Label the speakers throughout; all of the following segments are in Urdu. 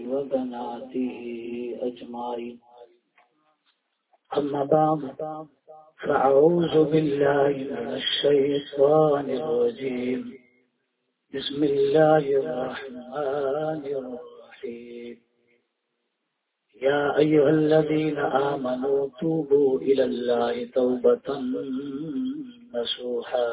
Speaker 1: وبناته أجمعين. أما بعد فأعوذ بالله من الشيطان الرجيم. بسم الله الرحمن الرحيم. يا أيها الذين آمنوا توبوا إلى الله توبة نصوحا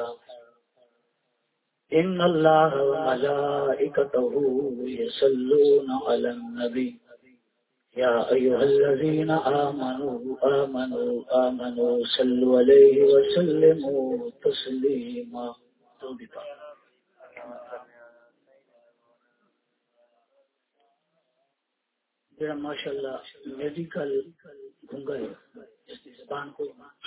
Speaker 1: إن الله وملائكته يصلون على النبي يا أيها الذين آمنوا صلوا عليه وسلموا تسليما. جڑا ماشاءاللہ میڈیکل گنگا ہے اس کی زبان کو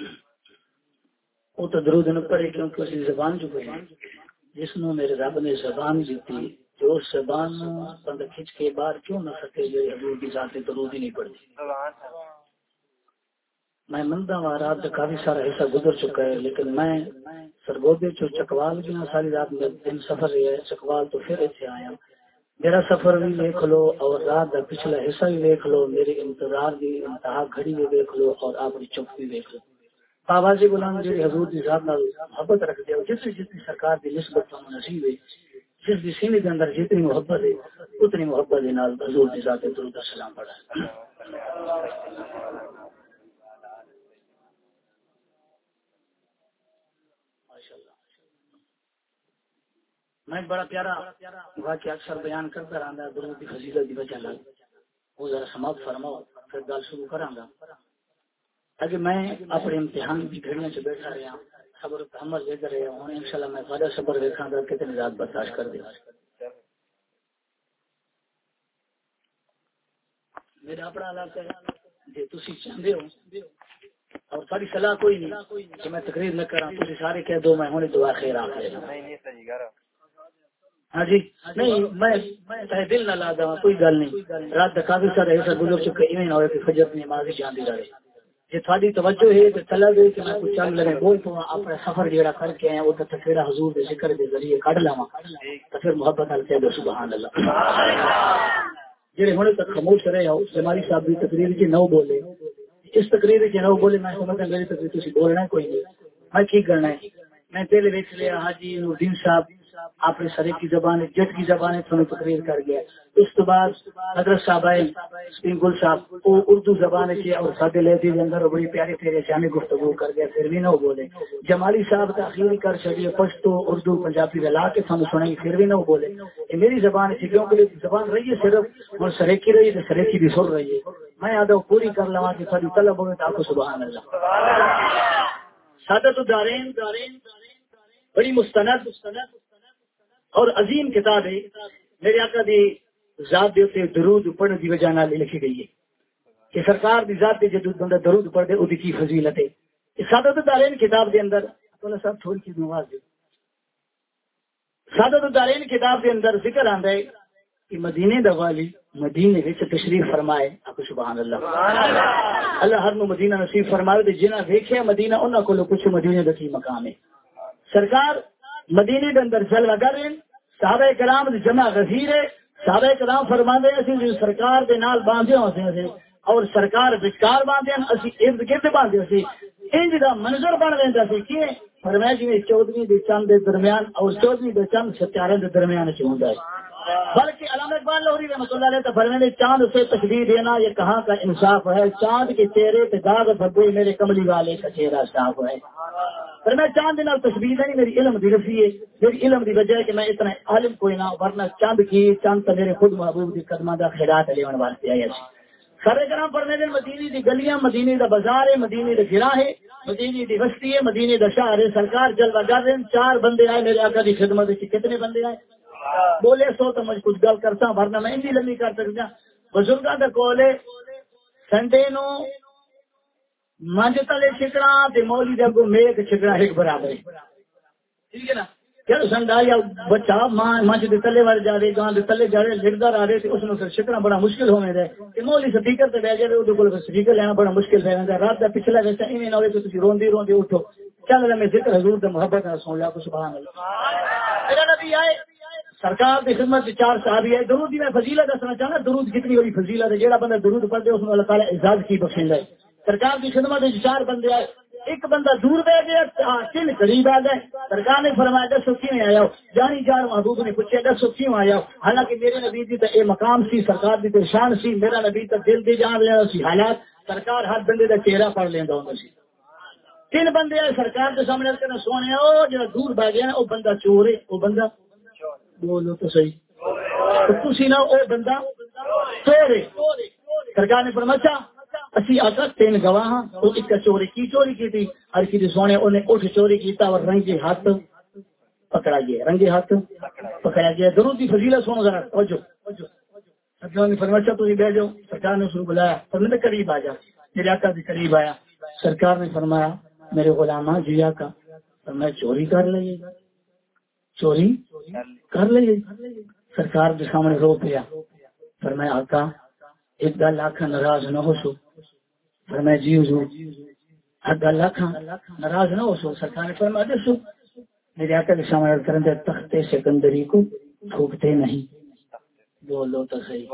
Speaker 1: وہ تو درود نہ پڑے کیونکہ اس کی زبان جو ہے جس نو میرے رب نے زبان دیتی جو زبان بند کھچ کے باہر کیوں نہ سکے جو حضور کی ذات درود ہی نہیں پڑتی. میں مندہ رات کا کافی سارا حصہ گزر چکا ہے لیکن میں سرگودے چو چکوال گیا ساری رات میں دن سفر ہے چکوال تو پھر اتنے آیا. میرا سفر بھی دیکھ لو اور رات کا پچھلا حصہ بھی دیکھ لو, میرے انتظار کی انتہا گھڑی بھی دیکھ لو اور آپ کی چپ بھی دیکھ لو. بابا جی غلام جی حضور کی ذات نال محبت رکھ دیا جتنی جتنی سرکار کی نسبت نصیب ہے جس بھی سینے کے اندر جتنی محبت ہے اتنی محبت کے نال حضور کی ذات درود و سلام پڑھا. میں بڑا پیارا واقعہ اکثر بیان کرتا رہا درود کی فضیلت کی وجہ سے وہ ذرا سماعت فرماؤ پھر گل شروع کراں گا. اگر میں اپنے امتحان کی گھڑیاں سے بیٹھا رہا صبر تحمل لے کر رہا ہوں انشاءاللہ میں فائدہ صبر دیکھاں گا کتنی رات برداشت کر دے. میرا اپنا علاقہ ہے جی تسی چاہتے ہو اور ساری صلاح کوئی نہیں کہ میں تقریر نہ کراں تسی سارے کہہ دو میں ہونے دعا خیر آ گیا. ہاں جی نہیں میں دل نہ لا دا کوئی گل نہیں. رات کا کافی سارا ایسا گزر چکا ایویں نہ ہوئے کہ فجر کی نماز ہی جاندی رہے. جی تھوڑی توجہ ہے تو طلب ہے کہ میں کچھ چل لگے بول تو اپنا سفر جیڑا کر کے آیا وہ تفسیر حضور کے ذکر کے ذریعے کڈ لاواں تو پھر محبت نال کہہ دو سبحان اللہ. جڑے ہونے تک خاموش رہے ہو ہماری صاحب کی تقریر کی نو بولے اس تقریر کی نو بولے میں سمجھتا میری تقریر تسی بولنا ہے کوئی نہیں میں کی کرنا ہے. میں پہلے دیکھ لیا حاجی نوردین صاحب اپنے سرے کی زبان جٹ کی زبان تقریر کر گیا. اس کے بعد حضرت صاحب آئے سپین گل صاحب وہ اردو زبان سے اور سادے لہجے کے اندر بڑی پیاری پیاری شامی گفتگو کر گیا پھر بھی نہ بولے. جمالی صاحب تاخیر کر چڑیے پشتو اردو پنجابی ملا کے سانو سنائی پھر بھی نہ بولے. یہ میری زبان ہے کیونکہ زبان رہی ہے صرف اور سریکی رہی ہے سریکی بھی سن رہی ہے. میں آدھا پوری کر لوا کہ ساری طلب ہوئے تو آپ کو سبحان اللہ. سادت دارین بڑی مستند اور عظیم کتاب ہے میرے آقا دی ذات دے تے درود پڑھنے کی وجہ نال لکھی گئی ہے کہ سرکار دی ذات تے جدوں بندہ درود پڑھ دے او دی کی فضیلت ہے. اس سعادت الدارین کتاب دے اندر اللہ صاحب تھوڑی سی نواز دے سعادت الدارین کتاب دے اندر ذکر آندا ہے کہ مدینے دا والی مدینے وچ تشریف فرمائے آپ سبحان اللہ. اللہ ہر نو مدینہ نصیب فرمائے تے جنہاں ویکھیا مدینہ انہاں کولوں پوچھو مدینے دا کی مقام ہے. سرکار مدینے دے اندر جلوہ گر ہیں صحابہ کرام دی جمع غفیر ہے. صحابہ کرام فرماندے اسی جو سرکار دے نال باندھے ہوندے اور سرکار وچکار باندھے اسی ارد گرد باندھے سی انج دا منظر بن ویندا سی کہ فرمایا جی 14ویں دے چاند دے درمیان اور 14ویں دے چاند ستارے دے درمیان چ ہوندا ہے. بلکہ علامہ اقبال لاہوری رحمۃ اللہ علیہ فرماتے چاند سے تشبیہ دینا یہ کہاں کا انصاف ہے. چاند کے چہرے پہ داغ دھبے میرے کملی والے کا چہرہ صاف ہے. پر میں چاند نال تشبیہ نہیں میری علم دی رفی ہے میری علم دی وجہ ہے کہ میں اتنا عالم کوئی نہ ورنہ چاند کی چاند تو میرے خود محبوب دی قدماں دا خیرات لیون واسطے آیا سی. سارے کرام پڑھنے دن مدینے دی گلیاں مدینے دا بازار ہے مدینے دا گراں ہے مدینے دی بستی ہے مدینے دا شہر ہے. سرکار جلوہ گر ہیں 4 بندے آئے میرے آقا دی خدمت وچ. کتنے بندے آئے بولے سو تو مجھ کچھ گل کرتا ورنہ میں انہی لمبی کر سکتا. بزرگاں دا کول ہے سنڈے نو منج تلے چھکنا تے مولی دے اگوں میک چھکنا ایک برابر ہے. ٹھیک ہے نا کہ سنڈا یا بچہ ماں منج دے تلے وال جا رہے گاں دے تلے جا رہے لڑدا رہ رہے تے اس نو پھر چھکنا بڑا مشکل ہونے دے تے مولی سپیکر تے بیٹھ جائے اودے کول سپیکر لینا بڑا مشکل ہے. رات دا پچھلا ویسا ایویں نہ ہوئے کہ تسی روندی روندی اٹھو چل رہے میں ذکر حضور دے محبت نال سن لیا کو سبحان اللہ. میرا نبی آئے سرکار کی خدمت سے 4 صحابی ہے. درود دی میں فضیلت دسنا چاہنا. درود کتنی بڑی فضیلت ہے. جہاں بندہ درود پڑھتے اس میں اللہ تعالیٰ اعزاز کی بخشیں گے. سرکار کی خدمت سے 4 بندے آئے. ایک بندہ دور بہ گیا, 3 قریب آ گئے. سرکار نے فرمایا دسو کیوں آیا ہو. جانی جان محبوب نے پوچھا دسو کیوں آیا ہو. حالانکہ میرے نبی دی تو اے مقام سی, سرکار دی تو شان سی. میرا نبی تو دل دی جان لینا سی. حالات سرکار ہر بندے کا چہرہ پڑھ لینا ہوں سی. 3 بندے آئے سرکار کے سامنے کرنا سونے او جا دور بہ گیا وہ بندہ چور ہے. وہ بندہ بولو تو صحیح تو تسی نہ او بندہ چور ہے. سرکار نے فرمایا اسی آقا 3 گواہ ہاں. وہ ایک چوری کی تھی. ہر کسی سونے انہیں اٹھ چوری کیتا اور رنگے ہاتھ پکڑا گیا. رنگے ہاتھ پکڑا گیا. درود کی فضیلت سنو ذرا توجہ. سرکار نے فرمایا تو بیٹھ جاؤ. سرکار نے اس کو بلایا. فرمایا قریب آ جا. میرے آقا کے قریب آیا. سرکار نے فرمایا میرے غلامہ جی آقا میں چوری کر لئے. چوری کر لئے. سرکار کے سامنے رو پیا. فرمایا آقا ایک گل آخا ناراض نہ ہو سو. فرمایا جی حضور ایک گل آخا ناراض نہ ہو سو. سرکار نے فرمایا دسو. میرے آقا کے سامنے کرتے تخت سکندری کو تھوکتے نہیں. بولو تو صحیح.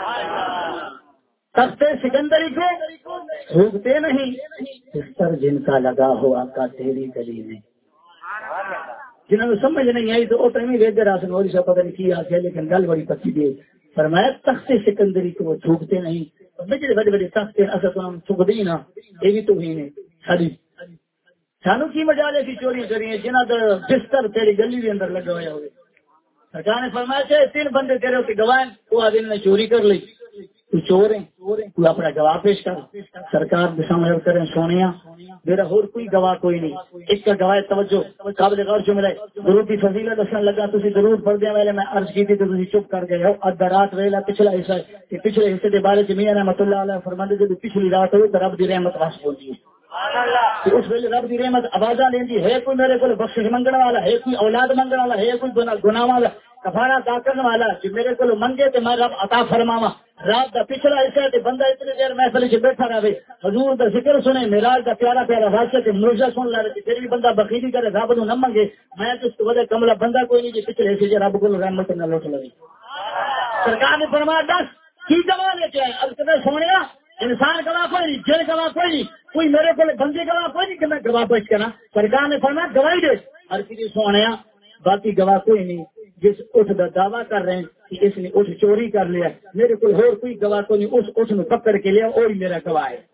Speaker 1: تخت سکندری کو تھوکتے نہیں. بستر جن کا لگا ہو آقا تیری گلی میں. جنہوں نے سمجھ نہیں آئی تو اتنے وید راسن اور پتہ نہیں کی آخیا لیکن گل بڑی پکی دی. فرمایا تخت سکندری کو وہ تھوکتے نہیں. بڑے بڑے بڑے تخت اصل تو ہم تھوک دی نا. یہ بھی تو ہی نے ساری سانو کی مجال ایسی چوری کری جنہ کا بستر تیری گلی کے اندر لگا ہوا ہوئے. سرکار نے فرمایا چاہے 3 بندے تیرے اتنے گواہ تو آدمی نے چوری کر لی. تو چور ہے تو اپنا گواہ پیش کر. سرکار کے سامنے کریں سونیا میرا اور کوئی گواہ کوئی نہیں. ایک کا گواہ توجہ قابل غور جو ملے. درود کی فضیلت دسن لگا تھی درود پڑھ دیا ویلے میں عرض کی تھی تو تھی چپ کر گئے ہو. ادھا رات ویلا پچھلا حصہ ہے. پچھلے حصے کے بارے میں میاں رحمۃ اللہ علیہ فرماتے جب پچھلی رات ہوئی تو رب دی رحمت واس پہنچی. اس ویلے رب دی رحمت آوازاں لینی ہے. کوئی میرے کو بخشش منگنے والا ہے, کوئی اولاد منگنے والا ہے, کوئی گناہ والا کفارہ ادا کرنے والا کہ میرے کو منگے تو میں رب عطا فرماوا. رات کا پچھلا حصہ ہے بندہ اتنی دیر محفل سے بیٹھا رہے حضور کا ذکر سنے معراج کا پیارا پیارا واقعہ کے موجزہ سن لے. پھر بھی بندہ بخیلی کرے رب نو نہ منگے. میں تو اس وجہ کملا بندہ کوئی نہیں جو پچھلے حصے رب کو رحمت نہ لوٹ لگی. سرکار نے فرمایا 10 کی گواہ لے کے آئے. اب کبھی سونے انسان گواہ کوئی نہیں, جن گواہ کوئی نہیں, کوئی میرے کو بندے گواہ کوئی نہیں کہ میں گواہ پیش کرا. سرکار نے فرمایا گواہی دے. ہر کسی سونے باقی گواہ کوئی نہیں. جس اٹھ کا دعویٰ کر رہے ہیں کہ اس نے اٹھ چوری کر لیا میرے کو اور کوئی گواہ کوئی نہیں. اس اٹھ میں پکڑ کے لیا وہی میرا گواہ ہے.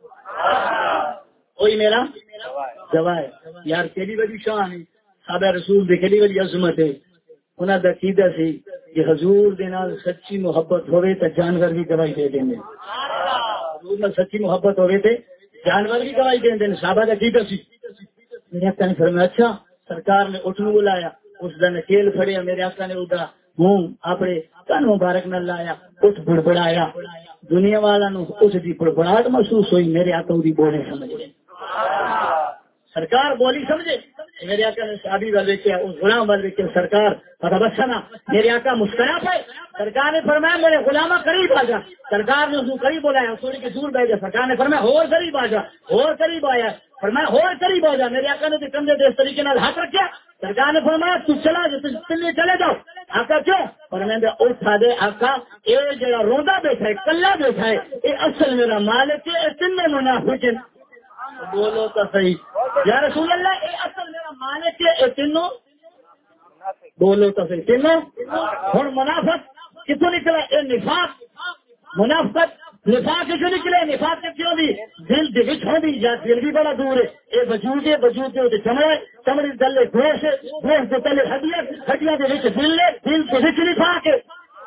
Speaker 1: وہی میرا گواہ ہے. یار کیڑی بڑی شان ہے. صحابہ رسول دی کیڑی بڑی عظمت ہے. انہاں دا عقیدہ سی کہ حضور دے نال سچی محبت ہوے تے جانور بھی گواہی دے دیں. حضور نال سچی محبت ہوے تے جانور بھی گواہی دے دیں. صحابہ دا عقیدہ سی. میرے آقا نے فرمایا اچھا. سرکار نے اٹھ نو بلایا. اس دن کیل پھڑیا. میرے آقا نے اٹھا ہوں اپنے کن مبارک نہ لایا. اٹھ بڑبڑایا. دنیا والا نو اس دی بڑبڑاہٹ محسوس ہوئی. میرے آقا دی بولے سمجھ گئے. سرکار بولی سمجھے. میرے آقا نے صحابی وال دیکھا اس غلام وال دیکھا. سرکار فتبسما. میرے آقا مسکرا پہ. سرکار نے فرمایا میرے غلامہ قریب آ جا. سرکار نے اس کو قریب بلایا. تھوڑی کے دور بیٹھ جا. سرکار نے فرمایا اور قریب آ جا. اور قریب آیا. فرمایا اور قریب آ جا. میرے آقا نے کندھے دے اس طریقے نال ہاتھ رکھا. سرکار نے فرمایا تو چلا جا چلے جاؤ. آقا کیوں؟ فرمایا اٹھا دے آقا یہ جڑا روندا بیٹھا ہے کلا بیٹھا ہے یہ اصل میرا مالک ہے. تین منافق ہیں. بولو تو صحیح یا رسول اللہ. یہ اصل میرا مالک ہے. تینوں بولو تو صحیح. تینوں ہوں منافق کتوں نکلا؟ یہ نفاق منافقت نفاق کیوں نکلے؟ نفاق کیوں بھی دل دکھ ہوگی یا دل بھی بڑا دور ہے. یہ وجود کے چمڑے چمڑے تلے گوشت گوشت کے تلے ہڈیاں ہڈیاں کے دل دل کے وچ نفاق ہے.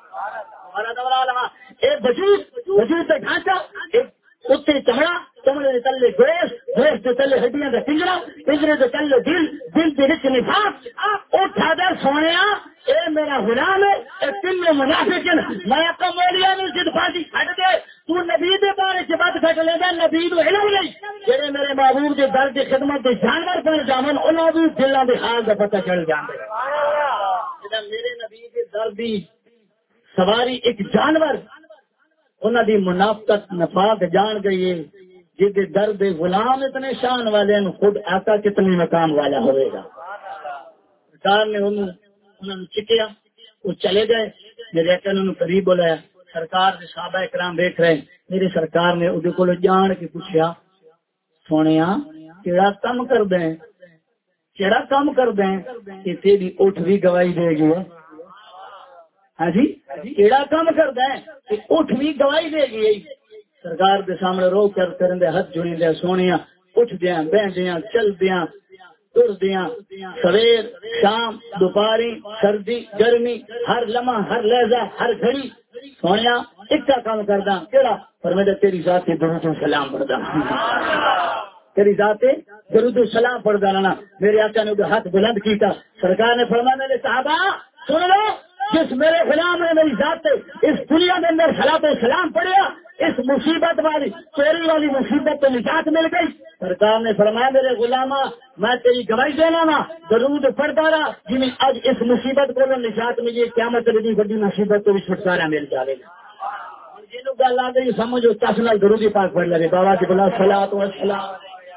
Speaker 1: یہ وجود کا ڈھانچہ اتنے چمڑا چمڑے کے تلے گوشت گوشت کے تلے ہڈیاں کا پنجرا پنجرے کے تلے دل دل کے وچ نفاق. اٹھا دے سونے اے میرا غلام ہے. اے تین منافق میں اپنا مولیا میں جد پاسی کٹ دے. تو نبی دے بارے چ بات کٹ لینا. نبی تو علم نہیں. جڑے میرے محبوب کے در کی خدمت کے جانور بن جاون انہاں بھی دلاں دے حال دا پتہ چل جاندے. میرے نبی کے در دی سواری ایک جانور انہاں دی منافقت نفاق جان گئی ہے. جد درد غلام اتنے شان والے خود آقا کتنے مقام والا ہوئے گا. سرکار نے انہوں چکیا. وہ چلے گئے. میرے آقا نے انہوں قریب بلایا. سرکار دے صحابہ کرام بیٹھ رہے. میرے سرکار نے وہ کو جان کے پوچھا سونیا کیڑا کام کر دیں کیڑا کام کر دیں کہ تیری اٹھ بھی گواہی دے گی. ہاں جی کیڑا کام کر دیں کہ اٹھ بھی گواہی دے گی. سرکار دے سامنے رو کر کرن دے ہاتھ جوڑی دے سونیا اٹھ دیاں بہ دیاں چل دیاں تر دیاں سویر شام دوپہری سردی گرمی ہر لمحہ ہر لہجہ ہر گھڑی سونیا ایک کا کام کردا کیڑا فرمایا تیری ذات تے درود و سلام پڑھدا تیری ذات تے درود و سلام پڑھدا نا. میرے آقا نے ہاتھ بلند کیتا. سرکار نے فرمایا میرے صحابہ سن لو جس میرے غلام نے میری ذات تے اس دنیا کے اندر صلاۃ و سلام پڑھیا اس مصیبت والی چوری والی مصیبت تو نجات مل گئی. سرکار نے فرمایا میرے غلامہ میں تیری گواہی دینا نا درود پڑھتا رہا جن اج اس مصیبت کو نجات ملی قیامت کی بڑی مصیبت کو بھی چھٹکارا مل جائے گا. جنوں گل آ گئی سمجھو چس نال درود پاک پڑھ لے بابا جی بلا صلاۃ و سلام.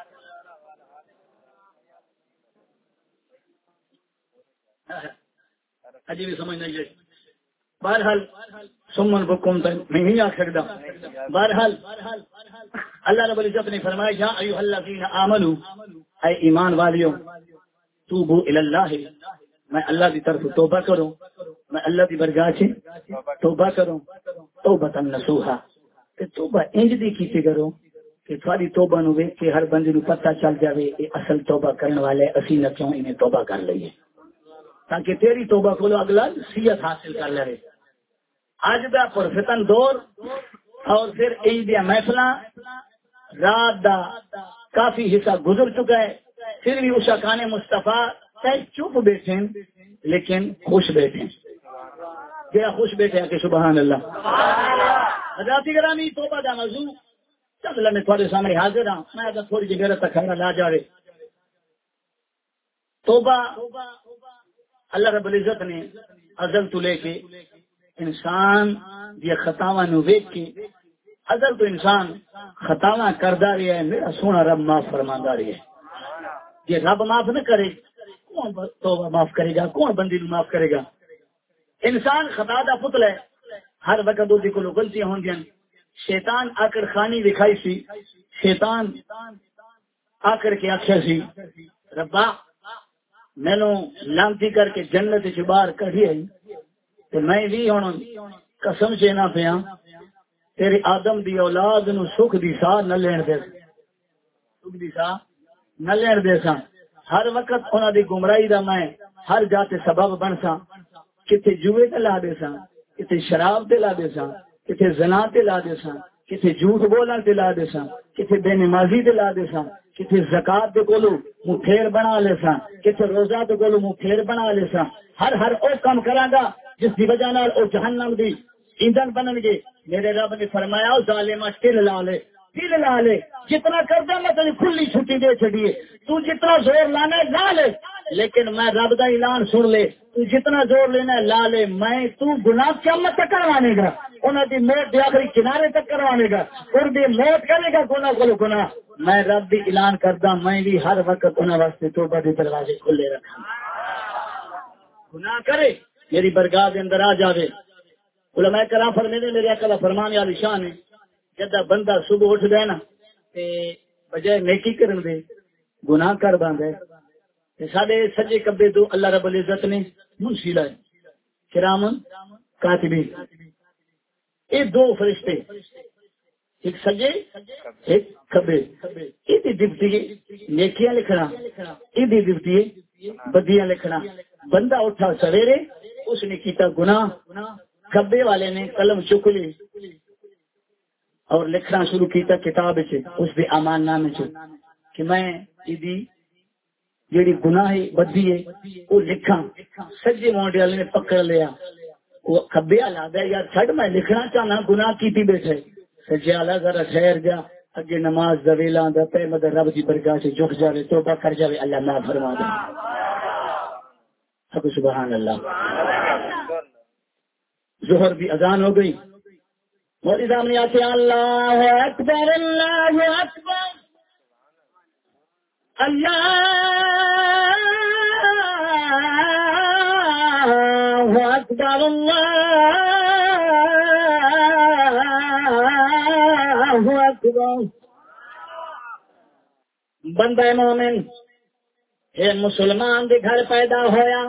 Speaker 1: اجی بھی سمجھ نہیں گئی. بہرحال سمن بکم تک میں نہیں آ سکتا. بہرحال اللہ رب العزت نے فرمایا یا ایھا الذین آمنو اے ایمان والیو توبو الی اللہ میں اللہ کی طرف توبہ کرو میں اللہ کی برگاہ سے توبہ کرو توبۃ نصوحا کہ توبہ انج دی کیتی کرو کہ تھوڑی توبہ نو ویکھ کے ہر بندے نو پتہ چل جاوے کہ اصل توبہ کرنے والے اسی نہ کیوں انہیں توبہ کر لئیے تاکہ تیری توبہ کو اگلا نصیحت حاصل کر لے. اج دا پرفتن دور اور پھر عید دیا محفلاں رات دا کافی حصہ گزر چکا ہے. پھر بھی اس شاکان مصطفیٰ چپ بیٹھے لیکن خوش بیٹھے. جہاں خوش بیٹھے کہ سبحان اللہ. حضرات گرامی توبہ دا موضوع چل میں تھوڑے سامنے حاضر ہوں. میں اگر تھوڑی جی غیرت تک لا جاوے توبہ اللہ رب العزت نے ازل تو لے کے انسان دی خطاواں نو ویکھ کے ازل تو انسان خطاواں کردا رہیا ہے. میرا سونا رب معاف فرماندا رہیا ہے. یہ رب معاف نہ کرے کون توبہ معاف کرے گا کون بندی نو معاف کرے گا. انسان خطا دا پتل ہے. ہر وقت دی کولو غلطیاں ہوندیاں. شیطان آکر خانی دکھائی سی. شیطان آکر کے آکھیا سی ربا مینو لانتی کر کے جنت چ باہر کڈی آئی تو میں بھی ہوں قسم چینا پیا تیرے آدم دی اولاد نو سکھ دی ساہ نہ لین دے سکھ دی ساہ نہ لین دے سا. ہر وقت انہاں دی گمراہی دا میں ہر جاتے سبب بن سا. کتے جوئے تے لا دے سا کتے شراب تے لا دے سا کتے زنا تے لا دے سا کتے جھوٹ بولن تے لا دے سا کتے بے نمازی تے لا دے سا کتے زکات دے کولو منہ پھیر بنا لے سا کتے روزہ دے کولو منہ پھیر بنا لے سا. ہر او کام کراں گا جس دی وجہ نال او جہنم دی ایندھن بنن گے. میرے رب نے فرمایا او ظالما تل لا لے جتنا کر دے میں تجھے کھلی چھٹی دے چھڑیے. تو جتنا زور لانا ہے لا لے لیکن میں رب دا اعلان سن لے تو جتنا زور لینا ہے لا لے. میں تو گناہ قیامت تک کروانے گا انہاں دی موت دے آخری کنارے تک کروانے گا اور دی موت کرے گا گناہ کو گناہ. میں رب دی اعلان کردا میں بھی ہر وقت انہاں واسطے توبہ دے دروازے کھلے رکھاں. گناہ کرے میری برگاہ دے اندر آ جاوے. علماء کرام فرماتے میرے آقا فرمان علی شان ہے جدا بندہ صبح اٹھ گیا نا تے بجائے نیکی کرن دے گناہ کر باندے تے ساڈے سجے کبے تو اللہ رب العزت نے منشی لائے کرامن کاتبین. یہ دو فرشتے ایک سجے ایک کبے. یہ ڈپٹی نیکیاں لکھنا یہ ڈپٹی بدیاں لکھنا. بندہ اٹھا سویرے اس نے کیتا گناہ کبے والے نے قلم چک لی اور لکھنا شروع کیتا کتاب سے اس دے امان نامے سے کہ میں ایدی جیڑی گناہ بدی ہے وہ لکھاں. سجے مونڈے والے نے پکڑ لیا وہ کبے والا آدھا یار چھڈ میں لکھنا چاہنا گناہ کیتی بیٹھے. سجے والا ذرا ٹھہر جا اگے نماز دا ویلا آندا پے مدد رب دی برگاہ سے جھک جاوے توبہ کر جاوے اللہ معاف فرما دے. سبحان اللہ. ظہر بھی اذان ہو گئی. مولوی صاحب نے آتے اللہ اکبر اللہ اکبر اللہ اکبر اکبر اللہ اکبر. بندہ مومن یہ مسلمان دے گھر پیدا ہویا.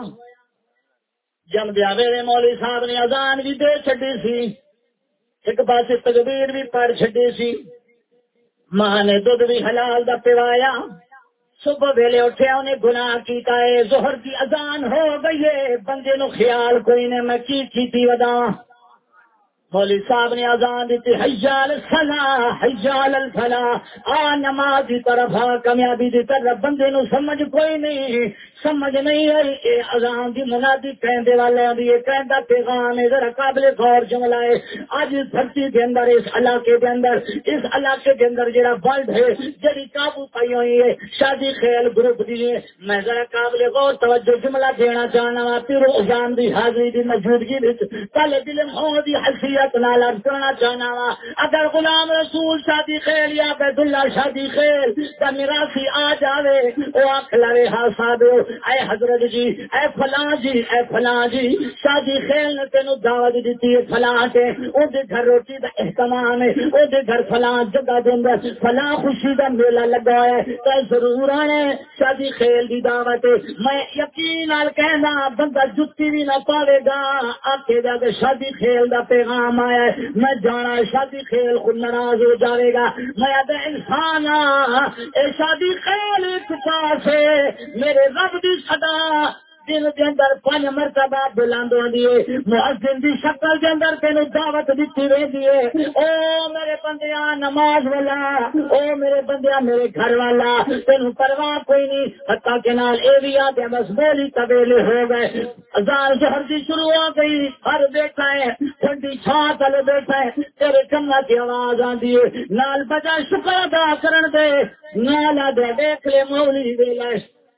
Speaker 1: جم دیا ویلے مولوی صاحب نے اذان بھی دے چھڈی سی, ایک پاسے تکبیر بھی پڑھ چھڈی سی, ماں نے دودھ بھی حلال دا پوایا. صبح ویلے اٹھے انہیں گناہ کیتا ہے, ظہر کی اذان ہو گئی ہے, بندے نو خیال کوئی نے میں کی تھی ودا. مولوی صاحب نے اذان دیتی حیال الصلاح حیال الفلاح, آ نماز دی طرف آ کامیابی دی طرف. بندے نو سمجھ کوئی نہیں, سمجھ نہیں آئی اے اذان دی منادی کہندے والے دی کہندا پیغام ہے ذرا قابل غور جملہ ہے. اج دھرتی دے اندر اس علاقے دے اندر جڑا ورلڈ ہے جڑی قابو پائی ہوئی ہے شادی خیل گروپ دی ہے. میں ذرا قابل غور توجہ جملہ دینا چاہنا وا پیر اذان دی حاضری دی موجودگی وچ طالب علم ہو دی حیثیت نال عرض کرنا چاہنا وا, اگر غلام رسول شادی خیل یا عبد اللہ شادی خیل دا میراثی آ جاوے او آکھ لے ہاں صاحب اے حضرت جی اے فلاں جی شادی خیل نے تینو دعوت دیتی ہے فلاں تے او دے گھر روٹی دا اہتمام ہے, او دے گھر فلاں جگہ دے اندر فلاں خوشی دا میلہ لگا ہے تے ضرور آنے شادی خیل دی دعوت. میں یقین نال کہنا بندہ جتی بھی نہ پاوے گا آکھے گا کہ شادی خیل دا پیغام آیا ہے, میں جانا شادی خیل خود ناراض ہو جائے گا. میں اب انسان اے شادی خیل ایک پاس ہے میرے رب دی صدا دن دے اندر 5 مرتبہ بلند ہوندی ہے, مؤذن دی شکل دے اندر تینو دعوت دتی رہندی ہے. او میرے بندیاں نماز والا, او میرے بندیاں میرے گھر والا, تینو پرواہ کوئی نہیں. حتیٰ کہ نال اے بھی آتے بس بولی قبیلے ہو گئے, اذان ظہر دی شروع ہو گئی, ہر بیٹھا ہے ٹھنڈی چھاں تلے بیٹھا ہے, تیرے کنا کی آواز آندی ہے نال بجا شکر ادا کرن دے نال آدھے دیکھ لے مولی دے لے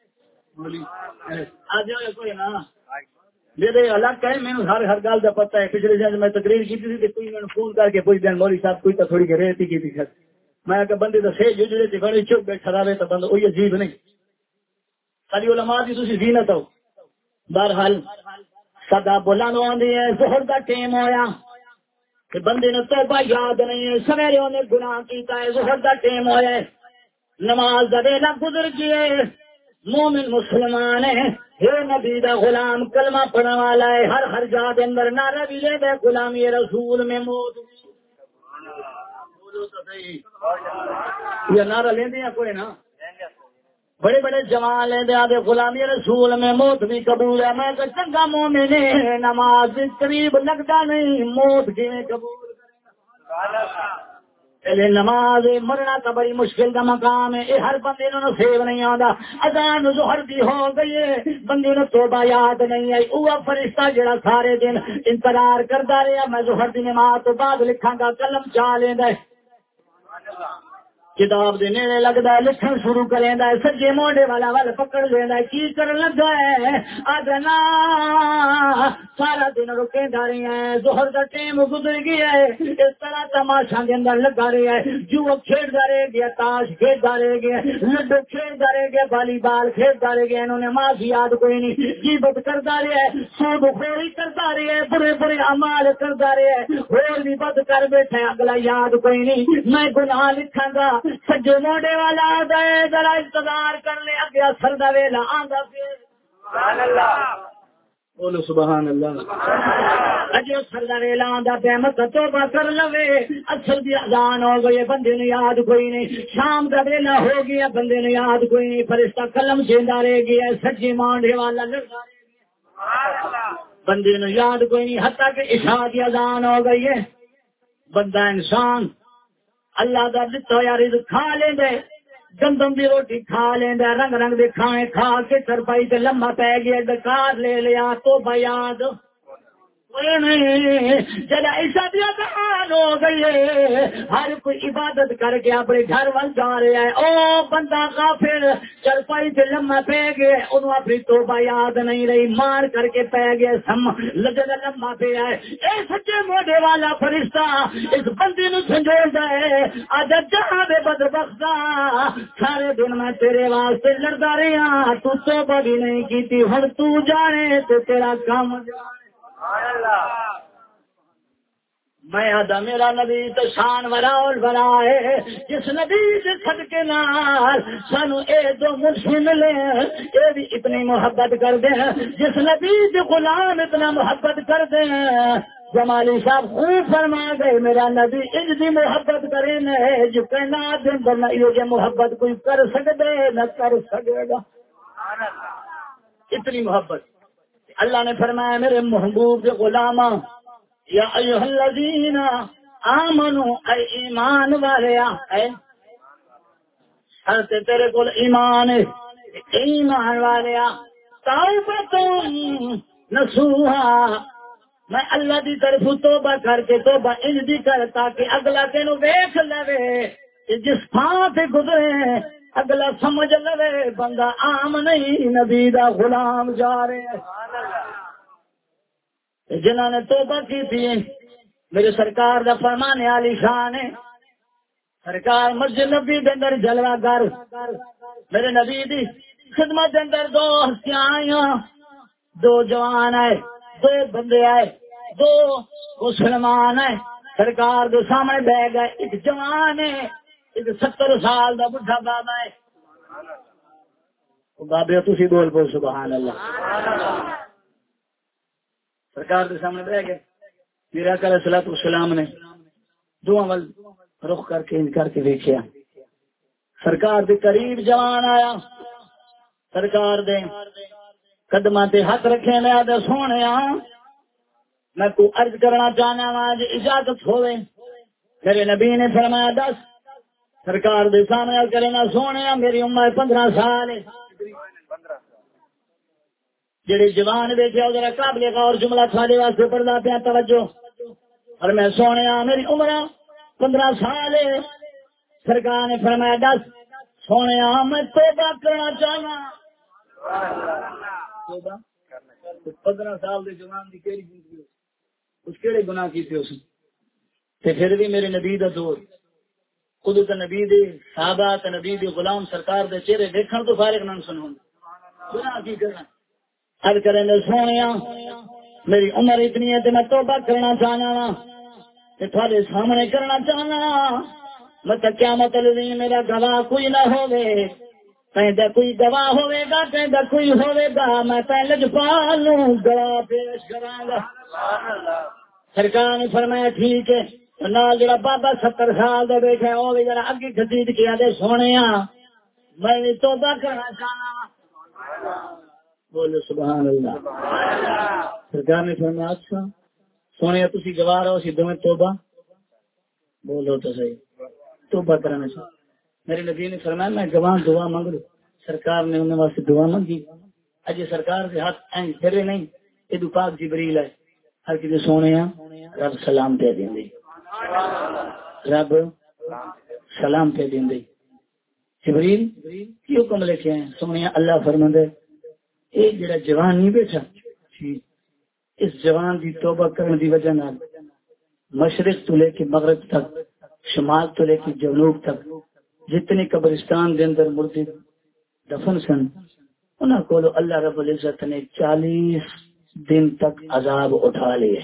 Speaker 1: آج کوئی نا میرے الگ کہ میں ہر گل کا پتا ہے. پچھلے دن میں تقریر کی تھی کوئی میں فون کر کے پوچھ دین مولوی صاحب کوئی تو تھوڑی ریتی کی تھی میں کہ بندے تو سہی جڑے تھے بڑے چپ بیٹھا رہے تو بندہ وہی عجیب نہیں ساری علماء کی تھی زینت ہو. بہرحال سدا بلند آدھی ہے ظہر کا ٹائم ہویا کہ بندے نے توبہ یاد نہیں ہے, سویرے انہیں گناہ کیتا ہے, ظہر کا ٹائم ہویا ہے, نماز دا ویلا گزر گیا ہے, مومن مسلمان ہے, ہے نبی دا غلام کلمہ پڑھنے والا ہے, ہر جا دے اندر نعرہ بھی لے دے غلامی رسول میں موت. یہ نعرہ لے دیا کوئی نا بڑے بڑے جوان لے دیا دے غلامی رسول میں موت بھی قبول ہے. میں کہ چنگا مومن ہے نماز قریب لگتا نہیں موت کی قبول پہلے نماز مرنا تو بڑی مشکل کا مقام ہے, یہ ہر بندے نو نصیب نہیں آتا. اذان ظہر دی ہو گئی ہے بندے نو توبہ یاد نہیں آئی, وہ فرشتہ جڑا سارے دن انتظار کرتا رہا میں ظہر دی نماز تو بعد لکھاں گا قلم چا لیندا ہے, کتاب دے نیڑے لگدا ہے لکھن شروع کریندا ہے, سجے موڈے والا ول پکڑ لیندا ہے, کی کرن لگا ہے ادنا سارا دن رکیندا رہیا ہے, ظہر دا ٹائم گزر گیا ہے, اس طرح تماشا دے اندر لگا رہیا ہے, جو کھیڈدا رہ گیا, تاش کھیڈدا رہ گیا, لڈو کھیڈدا رہ گیا, والی بال کھیڈدا رہ گیا, انہوں نے نماز یاد کوئی نہیں, غیبت کردا رہیا ہے, سود خوری کردا رہیا ہے, برے برے اعمال کردا رہیا ہے, اور بھی بد کر بیٹھا ہے, اگلا یاد کوئی نہیں. میں گناہ لکھاں گا سجے موڈے والا آدھا ہے ذرا انتظار کر لے اگے اثر دا ویلا آندا پھر سبحان اللہ بولو سبحان اللہ. اجے اثر دا ویلا آندا پیا مت توبہ کر لوے, اثر دی اذان ہو گئی بندے نے یاد کوئی نہیں, شام دا ویلا ہو گیا بندے نے یاد کوئی نہیں, فرشتہ قلم چیندا رہ گیا, سجے موڈے والا لگا رہ گیا بندے نے یاد کوئی نہیں. حتیٰ کہ عشاء دی اذان ہو گئی ہے, بندہ انسان اللہ دا دتا ہوا رزق کھا لیندے, گندم دی روٹی کھا لیندے, رنگ رنگ دے کھائے کھا کے چرپائی تے لمبا پی گیا, ڈکار لے لیا توبہ یاد جب ایسا بھی اذان ہو گئی ہے ہر کوئی عبادت کر کے اپنے گھر وال جا رہا ہے, او بندہ غافل چرپائی تے لمبا پی گیا, انہوں اپنی توبہ یاد نہیں رہی, مار کر کے پی گیا, لگے لمبا پہ ہے. اے سچے موڈے والا فرشتہ اس بندے نو سنجوڑدا ہے, اج جہاں دے بدبختا سارے دن میں تیرے واسطے لڑدا رہیا, تو توبہ بھی نہیں کیتی, ہن تو جانے تے تیرا کام جانے میں آدھا میرا نبی تو شان وراول بنا ہے، جس نبی سے صدقے نال سانو اے دو مرشد ملے اے بھی اتنی محبت کر دیں، جس نبی سے غلام اتنا محبت کر دیں۔ جمالی صاحب خوب فرما گئے میرا نبی ان کی محبت کرے نہ جو کائنات اندر نہ یہ محبت کوئی کر سکتے نہ کر سکے گا، اتنی محبت۔ اللہ نے فرمایا میرے محبوب کے غلاماں یا ایھا الذین آمنو اے ایمان والے اے ہر تیرے کول ایمان ہے، ایمان والے توبۃ نصوحا، میں اللہ دی طرف توبہ کر کے توبہ ان دی کر تاکہ اگلا تینوں ویکھ لوے کہ جس تھاں تے گزرے اگلا سمجھ لوے بندہ عام نہیں نبی دا غلام جا رہے ہیں۔ جنہوں نے توبہ کی تھی میرے سرکار دا فرمانے علی شان ہے، سرکار مسجد نبی دے اندر جلوہ گر میرے نبی دی خدمت دے اندر دو ہستیاں آئیاں، دو جوان آئے، دو بندے آئے، دو مسلمان آئے، سرکار دے سامنے بہ گئے، ایک جوان ہے ایک 70 سال دا بڈھا بابا ہے۔ بابے تسی بول بول سبحان اللہ۔ سرکار کے سامنے بہ گئے، میرا کل صلاۃ والسلام نے دو عمل رخ کر کے ان کر کے دیکھیا، سرکار دے قریب جوان آیا، سرکار دے قدماں تے ہاتھ رکھے، میں آدھا سونیا میں کو عرض کرنا چاہنا وا جی اجازت ہوئے۔ میرے نبی نے فرمایا دس، سرکار دے سامنے کرنا سونیا میری عمر 15 سال ہے۔ جڑے جوان بیٹھے ذرا قابل غور جملہ تھوڑے واسطے پڑھنا پیا توجہ، اور میں سونے میری عمر 15 سال ہے۔ سرکار نے فرمایا دس، سونے میں توبہ کرنا چاہنا۔ توبہ 15 سال دے جوان دی کیڑی زندگی اس کیڑے گناہ کیتے اس تے پھر بھی میرے نبی دا دور خود تے نبی دے صحابہ تے نبی دے غلام سرکار دے چہرے دیکھن تو فارغ نہ سنون، گناہ کی کرنا ہر کریں گے سونے میری عمر اتنی ہے تو میں توبہ کرنا چاہنا وا تھوڑے سامنے کرنا چاہنا، مطلب کیا مطلب نہیں میرا گواہ کوئی نہ ہوئے، کہیں کوئی گواہ ہوئے گا کہیں کوئی ہوئے گا، میں پہلے جپال گواہ پیش کراں گا۔ سرکار نے فرمایا ٹھیک ہے، نال جڑا بابا 70 سال دا بیٹھا وہ بھی ذرا اگے گھسیٹ کے آدھے سونے میں بھی توبہ کرنا چاہنا۔ بولو سبحان اللہ۔ سرکار نے فرمایا اچھا سونے تسی گواہ رہو سی دوویں توبہ، بولو تو صحیح توبہ کرانا چاہیے۔ میرے نبی نے فرمایا میں گواہ دعا مانگ لوں، سرکار نے انہوں واسطے دعا مانگی، اج سرکار کے ہاتھ این پھرے نہیں، ادو پاک جبریل ہے، ہر کسی سونے رب سلام پہ دیں دے، رب سلام پہ دیں دے۔ جبریل کی حکم لے کے ہیں سونے اللہ فرماندے اے جڑا جوان نہیں بیٹھا اس جوان دی توبہ کرنے دی وجہ نال مشرق تو لے کے مغرب تک، شمال تو لے کے جنوب تک جتنے قبرستان دے اندر مردے دفن سن انہاں کو اللہ رب العزت نے 40 دن تک عذاب اٹھا لیے۔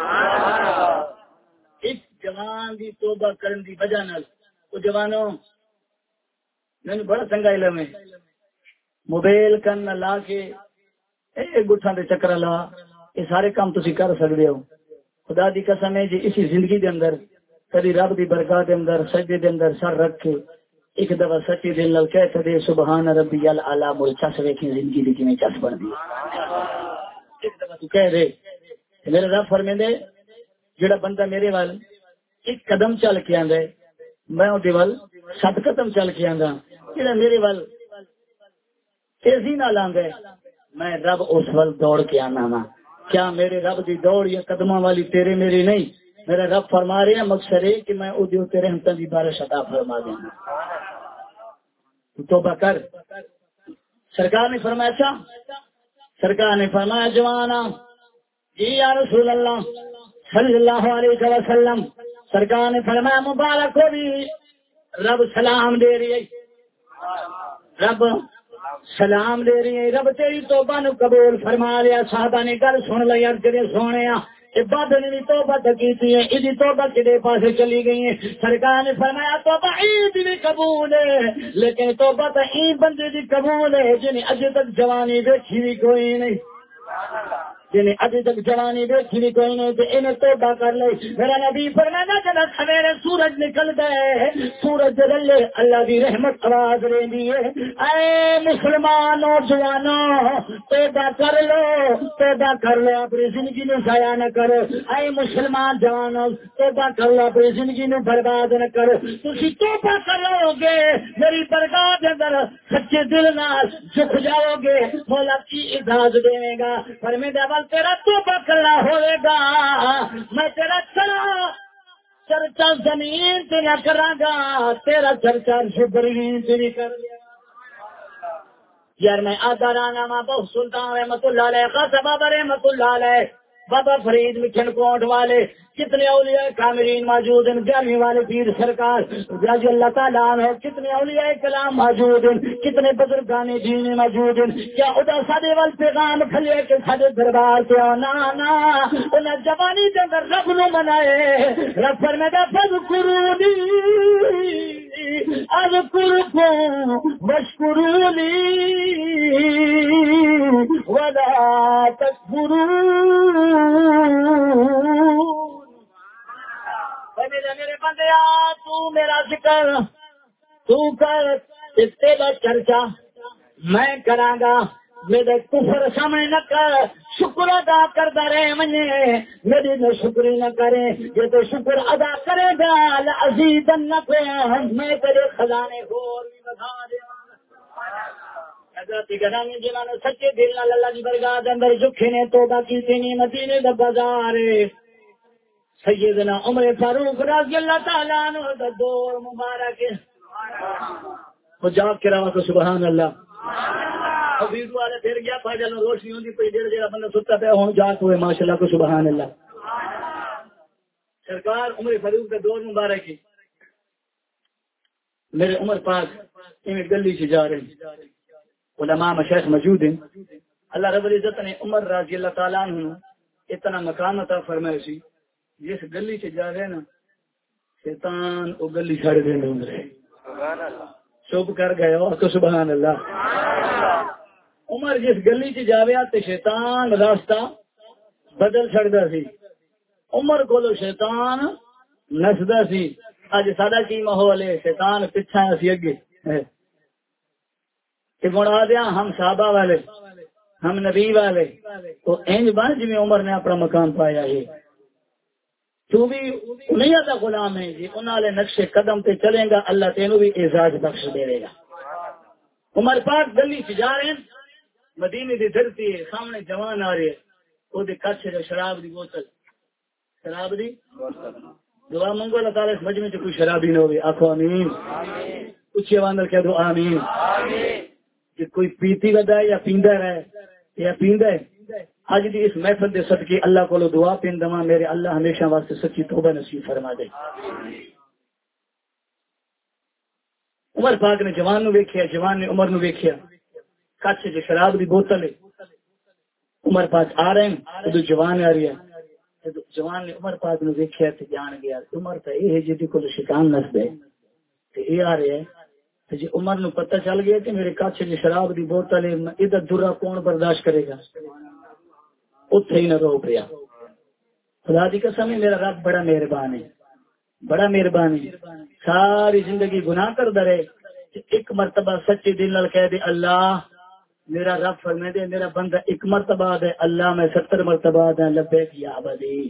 Speaker 1: ایک جوان دی توبہ کرنے دی وجہ نال او جوانوں میں بڑا چنگا علم ہے، موبائل کن لا کے گٹھاں دے چکر لا یہ سارے کام تسی کر سکتے ہو۔ خدا دی قسم ہے جی اسی زندگی دے اندر کبھی رب دی برکات دے اندر سجدے دے اندر سر رکھ کے ایک دفعہ سچے دل نال کہہ دے سبحان ربی الاعلی، مول چس ویکھیں زندگی دی کیویں چس بندی ہے۔ ایک دفعہ تو کہہ دے میرے رب فرمیندے جڑا بندہ میرے وال ایک قدم چل کے آندا ہے میں اودے وال 7 قدم چل کے آندا، جڑا میرے وال تیزی نال آندا ہے میں رب اس وال دوڑ کے آنا وا۔ کیا میرے رب دی دوڑ یا قدموں والی تیرے میری نہیں، میرا رب فرما رہے ہیں مقصد ہے کہ میں اودے تے رحمتاں دی بارش عطا فرما دوں۔ توبہ کر۔ سرکار نے فرمایا اچھا، سرکار نے فرمایا جوانا جی یا رسول اللہ صلی اللہ علیہ وسلم، سرکار نے فرمایا مبارک ہو بھی رب سلام دے رہی ہے، رب سلام دے رہی ہے رب تیری توبہ نو قبول فرما لیا. صحابہ نے گل سن لی تیرے سونے عبادت نے توبہ کی تھی یہ توبہ کدے پاسے چلی گئی ہے. سرکار نے فرمایا توبہ عید بھی قبول ہے لیکن توبہ تو این بندے دی قبول ہے جنہیں اجے تک جوانی دیکھی بھی کوئی نہیں, جنہیں ابھی تک جوانی دیکھی بھی کوئی نہیں تو انہیں توبہ کر لے. میرا نبی فرمانا جب سویرے سورج نکل گئے سورج جلے اللہ کی رحمت آواز رہی ہے اے مسلمان نوجوانوں توبہ کر لو, توبہ کر لو, اپنی زندگی میں ضائع نہ کرو. اے مسلمان جوانوں توبہ کر لو, اپنی زندگی میں برباد نہ کرو. تسی توبہ کرو گے میری برگاہ کے اندر سچے دل نال جھک جاؤ گے مولا کی اجازت دے گا. پر میں اول تیرا توبہ کرنا ہوئے گا, میں تیرا چرچا زمین پہ نہ کراں گا, تیرا چرچا زمین پہ نہیں کر لیا. یار میں آدھا رانا ماں بہت سلطان رحمت اللہ علیہ خاصا بابا رحمت اللہ علیہ بابا فرید مٹھن کوٹ والے کتنے اولیاء کامرین موجود ہیں, جامی والے پیر سرکار رضی اللہ تعالیٰ عنہ, کتنے اولیاء کلام موجود ہیں, کتنے بزرگان دین موجود ہیں. کیا خدا سادے وال پیغام کھلے کے سادے دربار سے آنا نا انہیں جوانی دے اندر رب نو منائے. رب فرمائے فذکرونی اذکرکم واشکرونی ولا تکفرون. میرے بندے تو میرا ذکر تو کر تیرا چرچا میں کراں گا, میرے کفر سامنے نہ کر, شکر ادا کرتا رہے مجھے میری نہ شکری نہ کرے. یہ تو شکر ادا کرے گا لأزیدنکم میں تیرے خزانے اور بھی بتا دے. حضرت گرامی جنہوں نے سچے دل نال اللہ کی برگاہ کے اندر جھکے نے توبہ کی تھی مدینے دا بازار سیدنا عمر فاروق رضی اللہ تعالیٰ عنہ دا دور مبارک وہ جاگ کے رہا تو سبحان اللہ. اور ویڈیو والے پھر گیا فائدہ نو روشنی ہوندی پئی دیر جڑا بندہ ستا پیا ہن جاگ ہوئے ماشاءاللہ کو سبحان اللہ. سرکار عمر فاروق دا دور مبارک میرے عمر پاک ایویں گلی سے جا رہے ہیں, علماء مشائخ موجود ہیں. اللہ رب العزت نے عمر رضی اللہ تعالیٰ عنہ اتنا مقام عطا فرمایا سی جس گلی سے جا رہے نا شیطان وہ گلی چھڑ دے ڈھونڈ رہے چپ کر گئے ہو تو سبحان اللہ. عمر جس گلی سے جاوے تے شیطان راستہ بدل چھڑدا سی. عمر کو شیطان نسدا سی. اج ساڈا کی ماحول ہے, شیطان پیچھے اسی اگے کہ بنا دیا ہم صحابہ والے ہم نبی والے تو انج بن جی عمر نے اپنا مقام پایا ہے. تو بھی انہیں کا غلام ہے جی, انہوں نے نقشے قدم تے چلے گا اللہ تینوں بھی اعزاز بخش دے گا. عمر پاک گلی سے جا رہے ہیں, مدینے دی دھرتی ہے, سامنے جوان آ رہے وہ کچھ شراب دی بوتل, شراب دی دعا منگو اللہ تعالیٰ اس مجمع کوئی شرابی نہ ہوگی. آخو آمین, اچھی آواز کہہ دو آمین. کہ کوئی پیتی ودا ہے یا پیندا رہے یا پیندا ہے. اج دی اس محفل دے صدقے اللہ کو دعا پیندما میرے اللہ ہمیشہ واسطے سچی توبہ نصیب فرما دے. عمر پاک نے جوان نو ویکھیا, جوان نے عمر نو ویکھیا, کچھ جو شراب دی بوتل ہے. عمر پاک آ رہے ہیں تو جوان آ رہی ہے. جوان نے عمر پاک نو ویکھیا تے جان گیا عمر تے اے جدی کو شیطان نس دے تے اے آ رہے ہے. جی عمر نو پتہ چل گیا کہ میرے کچھ جو شراب دی بوتل ہے ادھر درا کون برداشت کرے گا, اتھے ہی نہ رو پیا. خدا دی قسم ہے میرا رب بڑا مہربان ہے, بڑا مہربان ہے. ساری زندگی گناہ کردا رہے, ایک مرتبہ سچے دل نال کہہ دے اللہ میرا رب فرمائے دے میرا بندہ ایک مرتبہ دے اللہ میں 70 مرتبہ دے لبیک یا عبدی.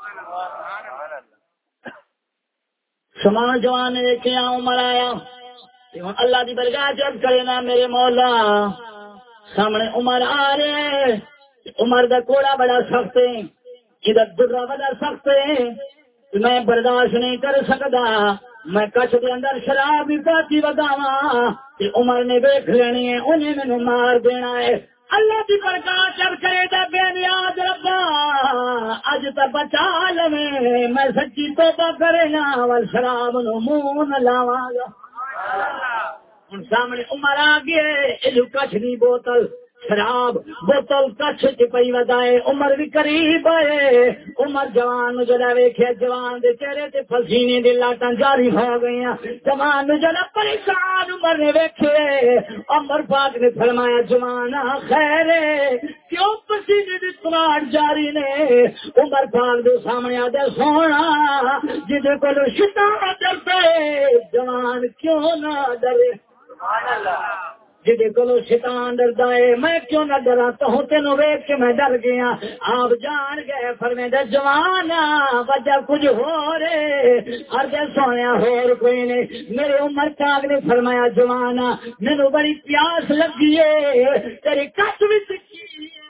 Speaker 1: سمان جوان نے کیا عمر آیا اللہ دی برگاہ جب کرے نا میرے مولا سامنے عمر آ رہے. عمر دا کوڑا بڑا سخت ہے, ادھر درا بڑا سخت ہے, میں برداشت نہیں کر سکتا. میں کچھ دے اندر شراب بھی پاتی بگاواں عمر نے دیکھ لینی ہے, انہیں مینوں مار دینا ہے. اللہ کی برکات جب کرے گا بے نیاز ربا اج تک بچا لے, میں سچی توبہ کرے نا ول شراب نو منہ نہ لاواں گا. ہوں سامنے عمر آ گئے، کچھ دی بوتل شراب بوتل کچھ چ پئی ودائے، عمر بھی قریب آئے، عمر جوان نو جڑا ویکھیا، جوان دے چہرے تے پسینے دی لاٹاں جاری ہو گئیاں، جوان نو جڑا پریشان عمر نے ویکھے، عمر پاک نے فرمایا جوانا خیر ہے، کیوں پسینے دی تراڑ جاری نے؟ عمر پاک دے سامنے آ دے سونا جدے کولو شیطان ڈردا ہے، جوان کیوں نہ ڈرے؟ جدے کولو شیطان ڈردا ہے میں کیوں نہ ڈرا؟ تو تینوں ویکھ کے میں ڈر گیا۔ آپ جان گئے فرمیندے جوانا وجہ کچھ ہو رے، ہر دے سونیا ہور کوئی نہیں۔ میرے عمر پاک نے فرمایا جوانا مینوں بڑی پیاس لگی ہے، تیری کچھ وچ کی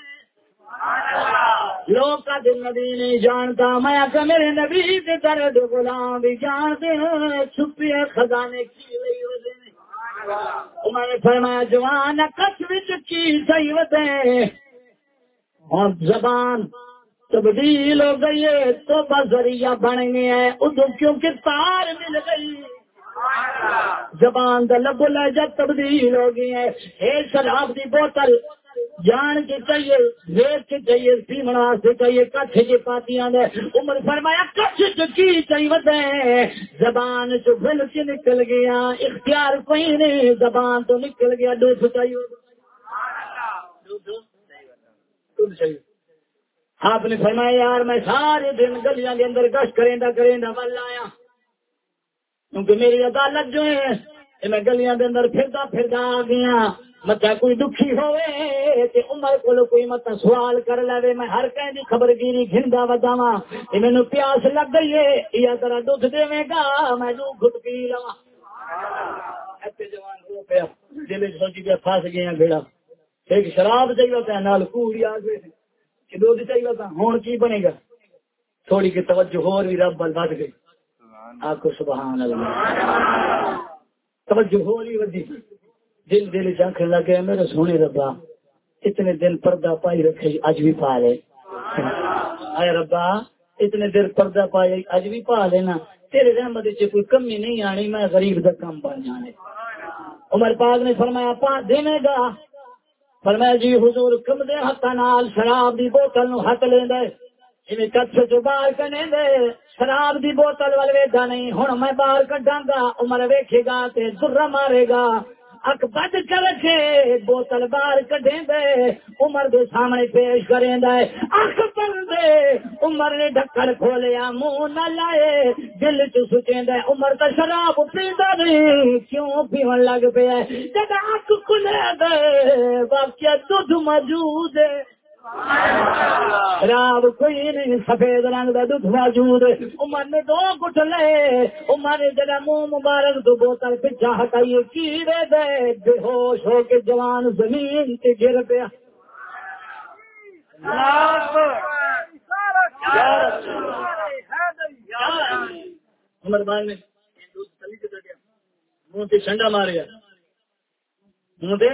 Speaker 1: لوگ کا دل نبی نہیں جانتا، میں آخر میرے نبی کے درد غلام بھی جانتے ہیں، چھپی خزانے کی لئی ہوتے ہیں۔ میں نے فرمایا جوان کچھ وچ کی صحیح ہوتے اور زبان تبدیل ہو گئی ہے تو بذریعہ بن گیا ہے، ادو کیونکہ تار مل گئی، زبان دا لب لہجہ تبدیل ہو گئی ہے۔ اے شراب دی بوتل جان کے چاہیے، ویچ کے چاہیے، سیمنا سے چاہیے، کچھ کی پاتیاں دے۔ عمر فرمایا کچھ کی چاہیے، زبان چ بھل کے نکل گیا، اختیار کوئی نہیں، زبان تو نکل گیا، دودھ چاہیے، دودھ چاہیے۔ آپ نے فرمایا یار میں سارے دن گلیاں کے اندر گشت کریندا ول آیا، کیونکہ میری عدالت جو ہے میں گلیاں دے اندر پھردا آ گیا، متا کوئی دکھی ہوئے تے عمر کو کوئی متا سوال کر لے، میں ہر کہیں دی خبر گیری گھندا وداواں، تے مینوں پیاس لگ گئی ہے، یا ذرا دودھ دے گا میں دو گھٹ پی لواں۔ ایتھے جوان رو پیا، دل وچ سوچی پیا پھس گیا بھیڑا، ایک شراب چاہیے ہوتا نال کوڑی آ گئے کہ دودھ چاہیے ہوتا، ہن کی بنے گا؟ تھوڑی کی توجہ اور بھی رب ول ود گئی، آکو سبحان اللہ، توجہ ہو رہی ودی، دل چنکھنے لگے میرے سونے ربا اتنے دن پردہ پائی رکھے اج بھی پا لے، اے ربا اتنے دیر پردہ پائی اج بھی پا لینا، تیرے رحمت چ کوئی کمی نہیں آنی، میں غریب دا کم بن جانے۔ عمر پاک نے فرمایا پا دینے گا؟ فرمایا جی حضور کم دے ہاتھ نال شراب دی بوتل نو ہاتھ لیندے جی کچھ جو باہر کنے دے، شراب دی بوتل وال ویدا نہیں، ہن میں باہر کڈاں گا، عمر ویکھے گا تے ذرہ مارے گا، اک بد کر کے بوتل باہر کڈیں دے، عمر دے سامنے پیش کریں دے، اک بند دے، عمر نے ڈھکن کھولیا منہ نہ لائے، دل چ سوچیں دے عمر تا شراب پیندا نہیں، کیوں پیون لگ پیا؟ جب اک کھلے دے واقعہ دودھ موجود ہے، شراب کوئی نہیں، سفید رنگ دا دودھ موجود، عمر نے دو گھٹ لے، عمر نے جڑا منہ مبارک تو بوتل پیچھا ہٹائی کیڑے دے، بے ہوش ہو کے جوان زمین تے گر پیا۔ عمر بان نے منہ تے چھنڈا ماریا، منہ تے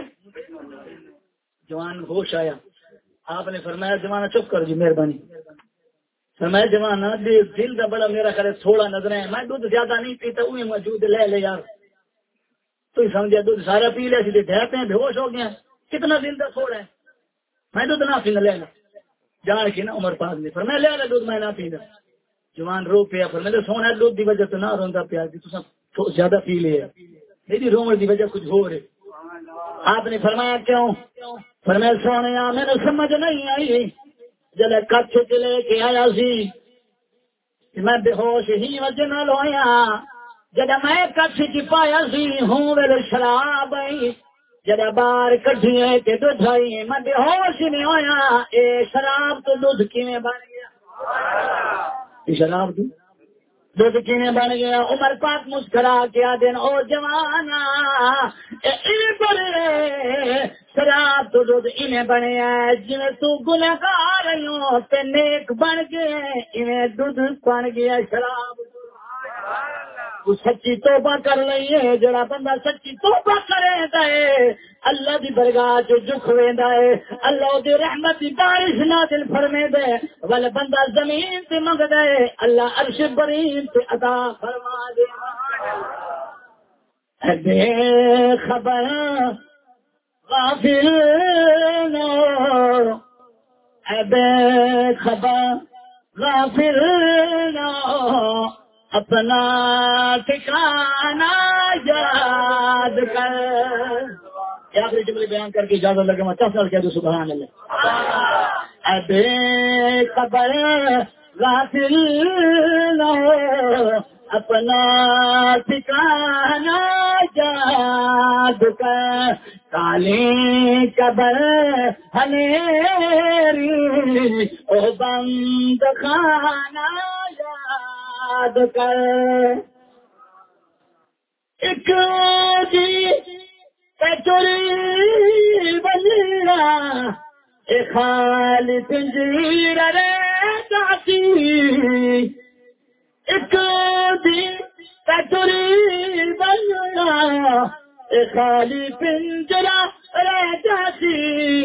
Speaker 1: جوان ہوش آیا، آپ نے فرمایا جوانا چپ کر جی مہربانی، فرمایا جوانا دل دا بڑا میرا خیر تھوڑا نظر ہے، میں دودھ زیادہ نہیں پیتا، وہی موجود لے یار، تو ہی سمجھا دودھ سارا پی لیا سی ڈھہتے ہیں، بے ہوش ہو گیا، کتنا دل دا تھوڑا ہے، میں دودھ نہ پینا لینا، جان کے نا عمر پاک نے فرمایا لے لے دودھ میں نہ پینا، جوان رو پیا، فرمایا سونا دودھ دی وجہ تو نہ روندا پیا کہ تو زیادہ پی لیا، میری رونے دی وجہ کچھ ہو رہے، آپ نے فرمایا کیوں؟ فرمایا سونے میں نے سمجھ نہیں آئی، جب کچھ لے کے آیا سی میں بے ہوش ہی وجہ نہ لویا، جب میں کچھ کی پایا سی ہوں میرے شراب آئی، جب باہر کٹھی ہے کہ دودھ آئی میں بے ہوش نہیں ہویا، اے شراب تو دودھ کیویں بن گیا؟ شراب دودھ کیویں بن گیا؟ عمر پاک مسکرا کے آدین او جوانا شراب تو دودھ انہیں بنے ہے جی تو گنہگار ہوں تے نیک بن گئے، انہیں دودھ بن گیا شراب۔ تو سچی توبہ کر لئیے، جڑا بندہ سچی توبہ کرے دے اللہ دی برگاہ جو جھک ویندا ہے، اللہ دی رحمت دی بارش نازل فرمے دے، ول بندہ زمین تے منگدا ہے اللہ عرش برین تے عطا فرما دے۔ بے خبر غافل نو، بے خبر غافل نو، اپنا ٹھکانہ یاد کر. یہ آخری جملے بیان کر کے اجازت لگے میں 10 سال کہہ دوں سبحان اللہ. بے خبر غافل نو، اپنا ٹھکانہ یاد کر. کالی قبر ہنیری او بند خانہ یاد کر. ایک دی کچوری بنیا اے خالی پنجیر رے جاتی. ایک دی کچوری بنیا اے خالی پنجرا رہ جاتی.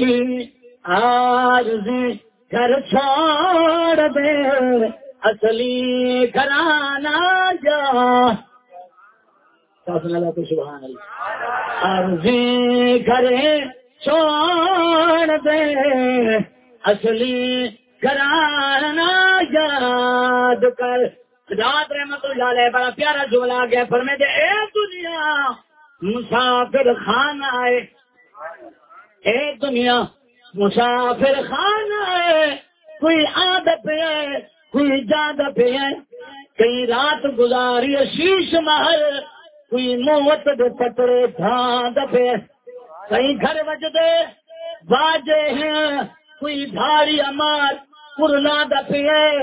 Speaker 1: عارضی گھر چھوڑ دے اصلی گھرانہ جا. اللہ تو سبحان اللہ. عارضی گھر چھوڑ دے اصلی گھرانہ یاد کر. ذات رحمت اللہ علیہ بڑا پیارا جملہ آ گیا فرمے دے اے دنیا مسافر خانہ ہے. اے دنیا مسافر خانہ ہے. کوئی عادت ہے کوئی جادت ہے. کئی رات گزاری شیش محل، کوئی موت دے پترے دھاند پہ. کئی گھر وجدے باجے ہیں، کوئی دھاڑی امار پرنا دپے.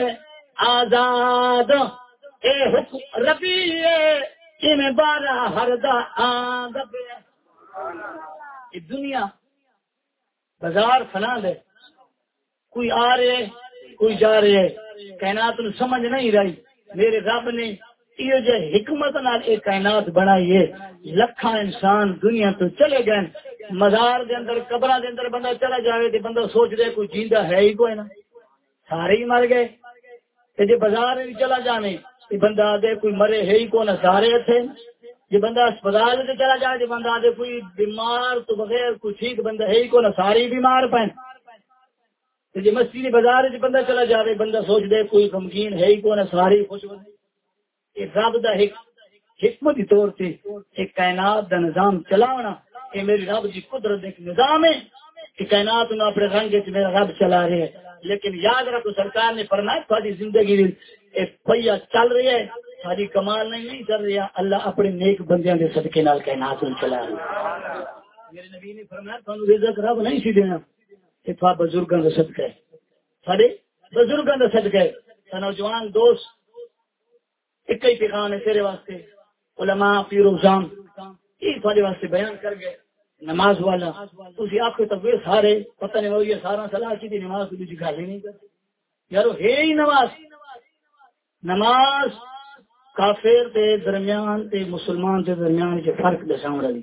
Speaker 1: آزاد اے حکم ربی میں 12 ہردا آند پہ. یہ دنیا بازار فنا دے، کوئی آ رہے کوئی جا رہے. کائنات نو سمجھ نہیں رہی. میرے رب نے یہ جو حکمت نال ایک کائنات بنائی ہے. لکھاں انسان دنیا تو چلے گئے. مزار دے اندر قبراں دے اندر بندہ چلا جاوے تے بندہ سوچ دے کوئی جیندا ہے ہی کوئی نہ، سارے ہی مر گئے. تے جے بازار وچ چلا جاوے تے بندہ دے کوئی مرے ہے ہی کوئی نہ، سارے تھے. جے بندہ اسپتال تے چلا جائے تے بندہ دے کوئی بیمار تو بغیر کوئی ٹھیک بندہ ہے ہی کوئی نہ، سارے ہی بیمار پئے. تے جے مسجد بازار وچ بندہ چلا جاوے بندہ سوچ دے کوئی غمگین ہے ہی کوئی نہ، سارے ہی خوش ہوندے. یہ رب دا حکمت طور سے ایک کائنات دا نظام چلاونا، یہ میری رب کی قدرت ایک نظام ہے کہ کائنات نو اپنے رنگ وچ میرا رب چلا رہے ہے. لیکن یاد رکھو سرکار نے فرمایا تھوڑی زندگی ایک پہیا چل رہی ہے، ساری کمال نہیں چل رہی ہے. اللہ اپنے نیک بندیاں دے صدقے نال کائنات نو چلا رہا ہے. میرے نبی نے فرمایا تھانو رزق رب نہیں سی دینا، یہ تھا بزرگاں دا صدقہ ہے. سارے بزرگاں دا صدقہ ہے. نوجوان دوست ایک ہی پیغام ہے تیرے واسطے. علماء پیر و زام یہ تھوڑے واسطے بیان کر گئے. نماز والا تھی آپ کے طبع سارے پتہ نہیں ہو یہ سارا صلاح کی تھی نماز کی گل ہی نہیں کرتے یار. ہے ہی نماز. نماز کافر دے درمیان تے مسلمان دے درمیان کے فرق دساؤں رہی.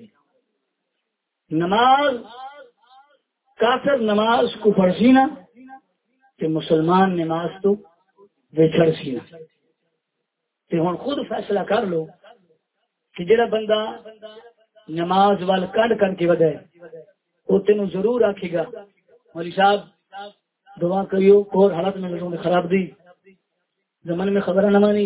Speaker 1: نماز کافر نماز کو پڑھ سی نا تے مسلمان نماز تو بچڑ سی نا. ہوں خود فیصلہ کر لو کہ جڑا بندہ نماز وال کڈ کر کے ودے وہ تینوں ضرور آکھے گا مولوی صاحب دعا کریو اور حالت میں لوگوں نے خراب دی زمن میں خبر نہ مانی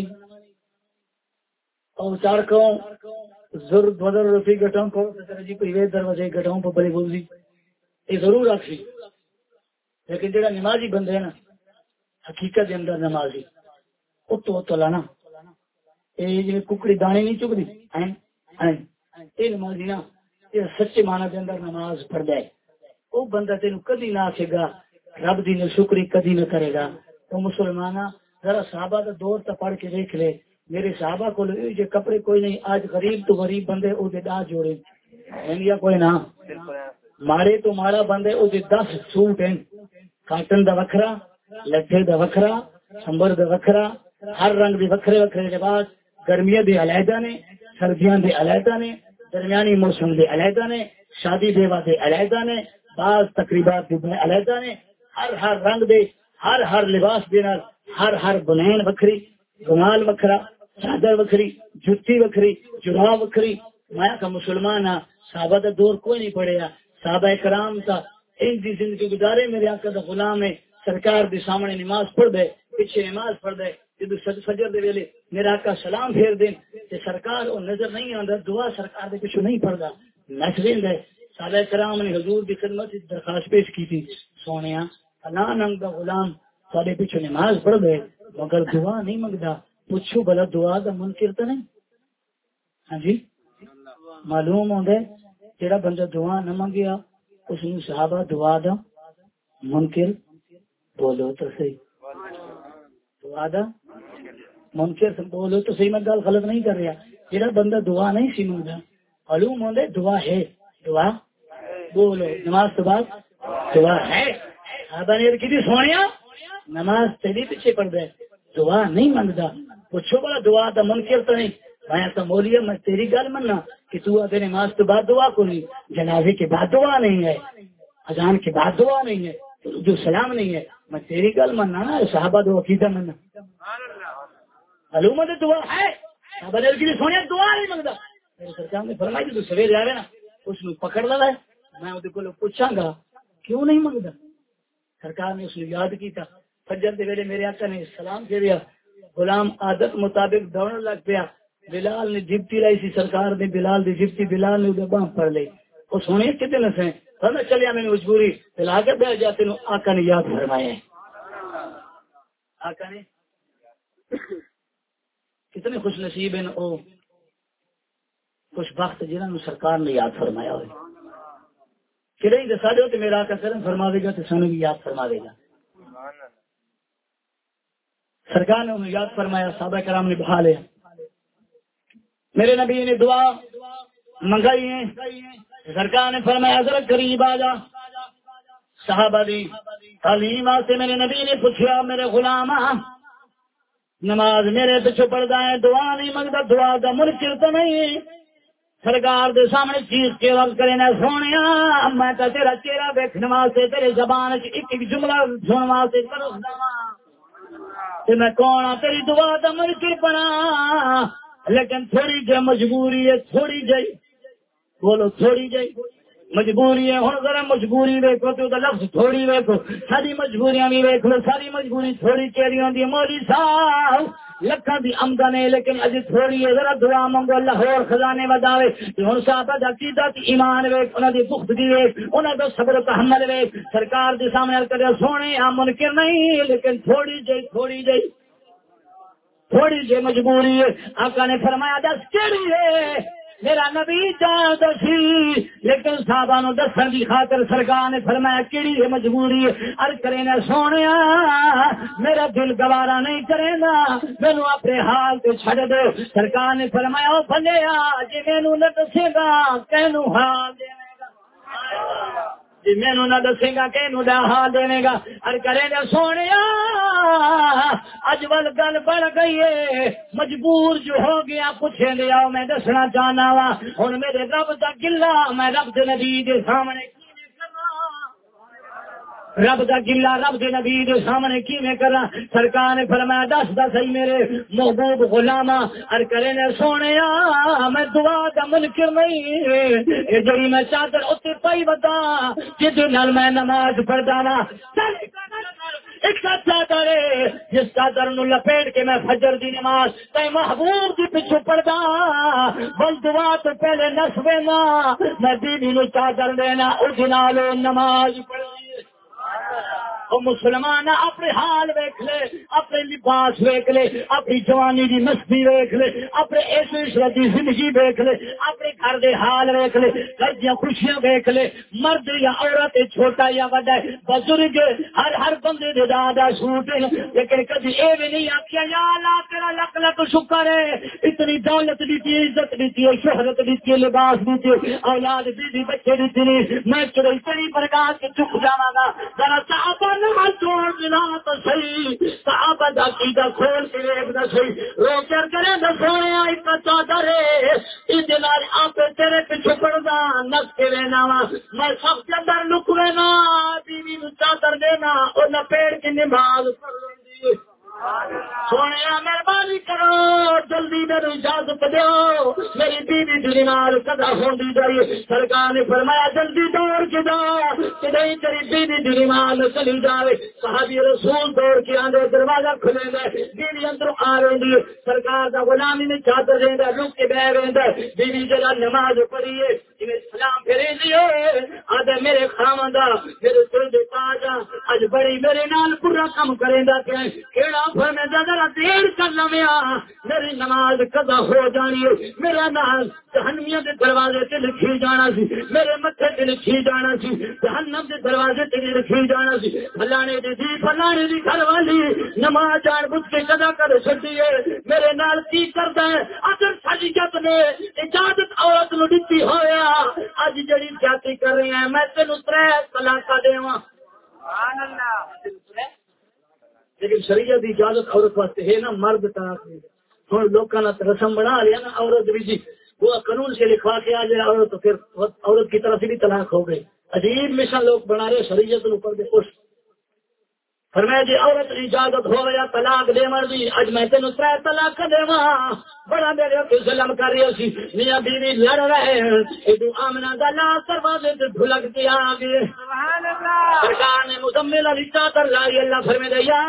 Speaker 1: اور چار کو ضرور بدر رفی گٹوں کو جی کوئی وے دروازے گٹوں پر بڑی بولی یہ ضرور آکھی. لیکن جڑا نمازی بندے ہے نا حقیقت دے اندر نمازی اتو لانا یہ جی ککڑی دانے نہیں چکتی یہ نمازی نا یہ سچے معنی کے اندر نماز پڑھتا ہے. وہ بندہ تینوں کدی نہ آکھے گا رب دی ناشکری کدی نہ کرے گا. تو مسلمان ذرا صحابہ کا دور تو پڑھ کے دیکھ لے. میرے صحابہ کو جو کپڑے کوئی نہیں آج غریب تو غریب بندے وہ ڈا جوڑے یا کوئی نہ ماڑے تو ماڑا بندے وہ 10 سوٹ ہیں. کاٹن دا وکھرا لٹھے دا وکھرا سمبر دا وکھرا ہر رنگ دے وکھرے وکھرے لباس. گرمیاں دے علیحدہ نے سردیاں دے علیحدہ نے درمیانی موسم دے علیحدہ نے شادی بیوہ دے علیحدہ نے بعض تقریبات دے علیحدہ نے. ہر رنگ دے ہر لباس دے نال ہر بنین وکھری رومال وکھرا چادر وکھری جتی وکھری جراب وکھری میں کا مسلمان ہاں صحابہ دا دور کوئی نہیں پڑھیا صحابہ کرام کا ایک دی زندگی گزارے میرے آقا دا غلام ہے سرکار دے سامنے نماز پڑھ دے پیچھے نماز پڑھ دے جدو فجر دے ویلے میرا آقا سلام پھیر دیں تے سرکار او نظر نہیں آندا دعا سرکار دے پیچھے نہیں پڑھدا نس ویندا صحابہ کرام نے حضور دی خدمت وچ درخواست پیش کی تھی سونیا اللہ ننگ دا غلام سارے پیچھے نماز پڑھ دے مگر دعا نہیں منگدا پوچھو بلا دعا دا منکر تے نہیں ہاں جی معلوم ہوندا جڑا بندہ دعا نہ منگیا اس نے صحابہ دعا دا منکر بولو تو صحیح دعا دا منکر بولو تو صحیح میں گل غلط نہیں کر رہا جڑا بندہ دعا نہیں سی منگدا معلوم ہوندا دعا ہے دعا بولو نماز تو بعد دعا ہے صحابہ نے کی سونیا نماز تیری پیچھے پڑھ دے دعا نہیں منگدا پوچھو بلا دعا دا منکر تو نہیں میں تو مولیا میں تیری گل مننا کہ تو اگر نماز تو بعد دعا کو نہیں جنازے کے بعد دعا نہیں ہے اذان کے بعد دعا نہیں ہے جو سلام نہیں ہے میں تیری گل مننا نا صحابہ دو عقیدہ مننا علومت دعا ہے صحابہ نے سونے دعا نہیں منگتا میرے سرکار نے فرمایا تو سویرے آوے نا اس میں پکڑ لا ہے میں وہ کو پوچھاں گا کیوں نہیں منگتا سرکار نے اس نے یاد کیتا فجر دے ویلے میرے آقا نے سلام پھیریا غلام عادت مطابق دوڑن لگ پیا بلال نے جبتی لائی سی سرکار نے بلال دی جبتی بلال نے باہ پڑ لی وہ سونے کتنے نسے میں چلیا میں نے مجبوری بلا کے بیٹھ جاتے نو آقا نے یاد فرمایا آقا نے کتنے خوش نصیب ہیں او خوش بخت جنہوں نے سرکار نے یاد فرمایا ہوئے کہ نہیں دسا دو تو میرا آقا کرم فرماوے گا تو سانو بھی یاد فرماوے گا سرکار نے انہیں یاد فرمایا صحابہ کرام نے بہا لیا میرے نبی نے دعا منگائی ہے سرکار نے فرمایا حضرت قریب آ جا صحابہ دی تعلیم سے میرے نبی نے پوچھا میرے غلام نماز میرے پیچھے پڑھتا ہے دعا نہیں منگتا دعا کا منکر تو نہیں سرکار دے سامنے چیز کے وقت کرے نہ سونے میں تو تیرا چہرہ دیکھنے واسطے تیرے زبان ایک جملہ سننے واسطے کرو میں کون ہوں تیری دعا کا منکر بنا لیکن تھوڑی جی مجبوری ہے تھوڑی جی بولو تھوڑی جی مجبوری ہے ہوں ذرا مجبوری ویکو تو لفظ تھوڑی ویکو ساری مجبوریاں بھی ویک لو ساری مجبوری تھوڑی کیری ہوتی ہے مولوی صاحب لکھاں دی آمدن ہے لیکن اج تھوڑی ہے ذرا دعا منگو اللہ اور خزانے وداوے ہن صاحب دا عقیدہ تے ایمان ویکھ انہاں دی پختگی ویکھ انہاں دا صبر و تحمل ویکھ سرکار دے سامنے کرے سونے منکر نہیں لیکن تھوڑی جی مجبوری ہے آقا نے فرمایا دس کیڑی ہے میرا نبی جان دسی لیکن صحابہ نو دسن کی خاطر سرکار نے فرمایا کیڑی ہے مجبوری عرض کرے نہ سونیا میرا دل گوارا نہیں کرے گا مینو اپنے حال تے چھڑ دو سرکار نے فرمایا او بھلیا جی مینو نہ دسے گا کینو حال دے گا جی مینو نہ دسے گا کینو دا حال دے گا عرض کرے نہ سونیا اج ول گل بڑھ گئی ہے مجبور جو ہو گیا پوچھے لیا میں دسنا چاہنا وا ہن میرے رب دا گلا میں رب دے نبی دے سامنے رب دا گلا رب دے نبی دے سامنے کیویں کراں سرکار نے فرمایا دس صحیح میرے محبوب غلاماں ہر کرے نے سونیا میں دعا دا منکر نہیں اے جڑی میں چادر اوتے پائی ودا جس نال میں نماز پڑھدا وا ایک چادر جس چادر نو لپیٹ کے میں فجر دی نماز تے محبوب دی پیچھے پڑھدا بل دعا تو پہلے نسوے نا میں بیوی نو چادر دینا اس نال نماز پڑھنی وہ مسلمان اپنے حال ویکھ لے اپنے لباس ویکھ لے اپنی جوانی دی مستی ویکھ لے اپنے عیش و عشرت دی زندگی ویکھ لے اپنے گھر دے حال ویکھ لے گھر دی خوشیاں ویکھ لے مرد یا عورت چھوٹا یا بڑا بزرگ ہر بندے دے دادا سوٹ لیکن کبھی اے بھی نہیں آکھیا یا اللہ تیرا لک لک شکر ہے اتنی دولت دیتی عزت دیتی شہرت دیتی لباس دیتی اولاد بیوی بچے دیتی میں چڑی تیری برکات کے چک جاواں گا ذرا صحابہ نماز چھوڑ دینا تو صحیح صحابہ دا عقیدہ کھول کے دیکھنا صحیح رو کر کرے نہ سویا ایک چادر ہے اس نال آپ تیرے پیچھے پڑدا نس کے رہنا وا میں سب کے اندر لک رہنا بیوی نو چادر دینا اور نہ پیڑ کی نماز پڑھ لیندی سونے مہربانی کرو جلدی میرے اجازت دو میری بیوی دی نماز قضا ہوندی جائے سرکار نے فرمایا جلدی دوڑ کے جا کہ نہیں تیری بیوی دی نماز چلی جائے صحابی رسول دوڑ کے آندے دروازہ کھلے گا بیوی اندر آ رہی ہے سرکار دا غلامی نے چادر دیندا رک کے بہ رہندا بیوی جڑا نماز پڑھی ہے جویں سلام پھیرے دیے آدھے میرے خاوندا میرے دل دے تاجا اج بڑی میرے نال برا کم کریندا پیا کیڑا فرمایا ذرا دیر کر لویا میری نماز قضا ہو جانی ہے میرا نام جہنمیاں دے دروازے تے لکھی جانا سی میرے متھے تے لکھی جانا سی جہنم دے دروازے تے لکھی جانا سی فلانے دی فلانے دی گھر والی نماز جان بوجھ کے قضا کر چھڈی ہے میرے نال کی کردا ہے اگر شریعت نے اجازت عورت نو دتی ہویا اج جڑی جاتی کر رہی ہیں میں تینو 3 طلاق دیواں سبحان اللہ لیکن شریعت کی اجازت عورت واسطے ہے نا مرد طلاق نہیں ہوں لوگوں نے رسم بنا لیا نا عورت بھی جی وہ قانون سے لکھوا کے آ جائے عورت تو پھر عورت کی طرف سے بھی طلاق ہو گئی عجیب مشن لوگ بنا رہے شریعت اوپر دے خوش فرمایا جی عورت کی اجازت ہو یا طلاق دے مرضی اج میں تینوں 3 طلاق دیواں بڑا میرے اوپر ظلم کر رہی سی میاں بیوی لڑ رہے ہیں ادو آمنہ دا لا دروازے تے ڈھلک کے آ گئے سبحان اللہ سرکار نے مزمل علی چادر لائی اللہ فرمائے یا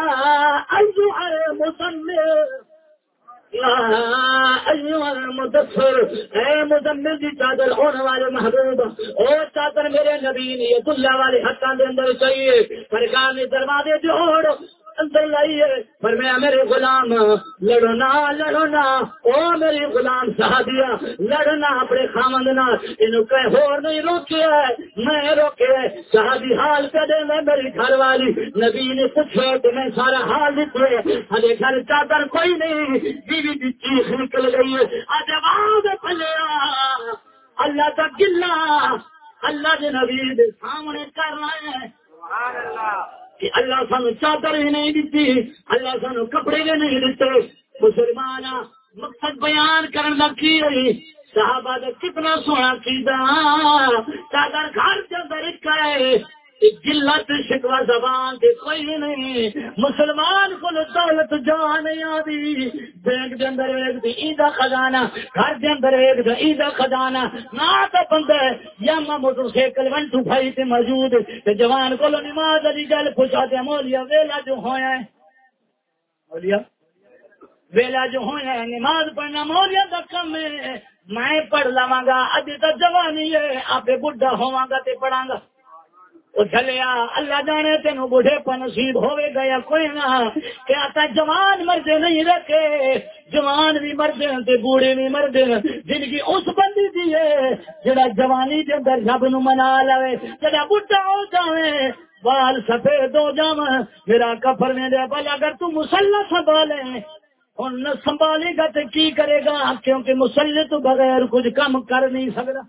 Speaker 1: ایھا المزمل یا ایھا المدثر اے مزمل دی چادر ہونے والے محبوب او چادر میرے نبی نے اللہ والے ہاتھاں دے اندر چاہیے سرکار نے دروازے جوڑ اندر لائیے فرمایا میرے غلام لڑو نا او میری غلام صحابیہ لڑنا اپنے خامند نال اینو کہ ہور نہیں روکیا میں روکیا صحابی حال کدے میں میری گھر والی نبی نے پوچھا تو میں سارا حال دتے ہلے گھر چادر کوئی نہیں بیوی دی چیخ نکل گئی اج آواز پھلیا اللہ کا گلا اللہ کے نبی دے سامنے کر رہے ہیں سبحان اللہ کہ اللہ سانو چادر ہی نہیں دیتی اللہ سانو کپڑے بھی نہیں دیتے مسلمان مقصد بیان کرنا کی رہی صحابہ نے کتنا سونا کیدا چادر گھر کے اندر ہے جلت شکوا زبان دے کوئی نہیں مسلمان کو دولت جان نہیں آدی بینک دے اندر ایک دی عیدہ خزانہ گھر دے اندر ایک دی عیدہ خزانہ نہ تو بندہ یا موٹر سائیکل 125 تے موجود تے جوان کو نماز علی گل پوچھا تے مولیا ویلا جو ہویا ہے مولیا ویلا جو ہویا ہے نماز پڑھنا مولیا دا کم ہے میں پڑھ لواں گا ابھی تو جوانی ہے آپ بڈھا ہوواں گا تے پڑھاں گا وہ چلیا اللہ جانے تینوں بوڑھے پر نصیب ہوئے گیا کوئی نہ کہ آتا جوان مردے نہیں رکھے جوان بھی مردے تے بوڑھے بھی مردے جن کی اس بندی دی ہے جڑا جوانی دے اندر رب نو منا لے جڑا بڈھا ہو جاوے بال سفید ہو جاوے میرا کفر میں دے بل اگر تو مسلح سنبھالے اور نہ سنبھالے گا تو کی کرے گا کیونکہ مسلح تو بغیر کچھ کم کر نہیں سکتا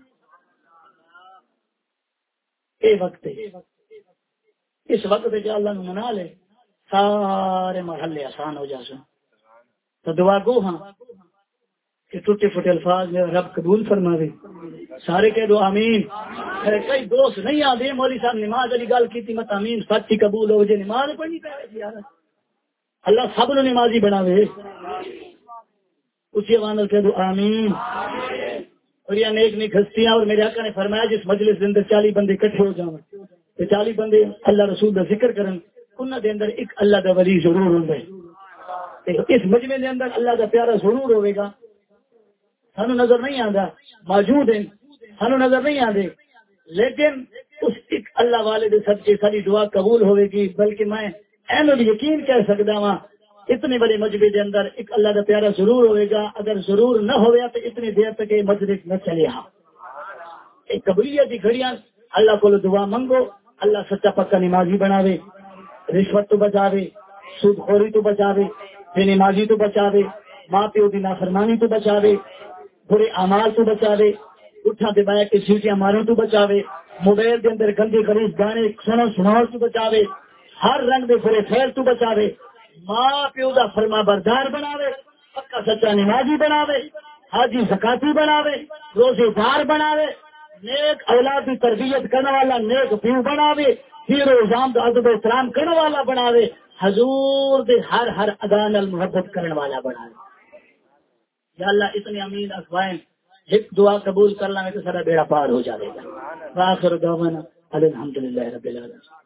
Speaker 1: وقت اس وقت جو اللہ نے منا لے سارے مرحلے آسان ہو جاسن تو دعا گو ہاں کہ ٹوٹے پھوٹے الفاظ میں رب قبول فرما دے سارے کہہ دو آمین کئی دوست نہیں آدھے مولوی صاحب نماز علی گل کی مت آمین سچی قبول ہو جائے نماز پڑھنی پہ یار اللہ سب نو نمازی بناوے اسی آواز کہہ دو آمین اور یہ نیک نیک ہستیاں اور میرے آقا نے فرمایا جس مجلس کے اندر 40 بندے اکٹھے ہو جاؤں تو 40 بندے اللہ رسول کا ذکر کرن انہاں دے اندر ایک اللہ دا ولی ضرور ہوندا ہے اس مجمع دے اندر اللہ دا پیارا ضرور ہوے گا سانو نظر نہیں آندا موجود ہیں سانو نظر نہیں آندے لیکن اس ایک اللہ والے دے صدقے ساری دعا قبول ہوے گی بلکہ میں احمد یقین کہہ سکدا ہاں اتنے بڑے مجمع دے اندر ایک اللہ کا پیارا ضرور ہوئے گا اگر ضرور نہ ہویا تو اتنی دیر تک یہ مجلس نہ چلے ہاں ایک قبولیت کی گھڑیاں اللہ کو دعا منگو اللہ سچا پکا نمازی بناوے رشوت تو بچاوے سود خوری تو بچاوے بے نمازی تو بچاوے ماں پیو کی نافرمانی تو بچاوے برے اعمال تو بچاوے اٹھا دے بایا کے سیٹیاں ماروں تو بچاوے موبائل کے اندر گندے خریز گانے سناؤ تو بچاوے ہر رنگ دے برے خیر تو بچاوے ماں پیو دا فرما بردار بناوے پکا سچا نمازی بناوے حاجی زکاتی بناوے روزے دار بناوے نیک اولاد کی تربیت کرنے والا نیک پیو بناوے پیر و ازام ادب احترام کرنے والا بناوے حضور دے ہر ادا نال محبت کرنے والا بنا دے یا اللہ اتنے امین افوائن ایک دعا قبول کر لیں تو سارا بیڑا پار ہو جائے گا. وآخر دعوانا الحمدللہ رب العالمین.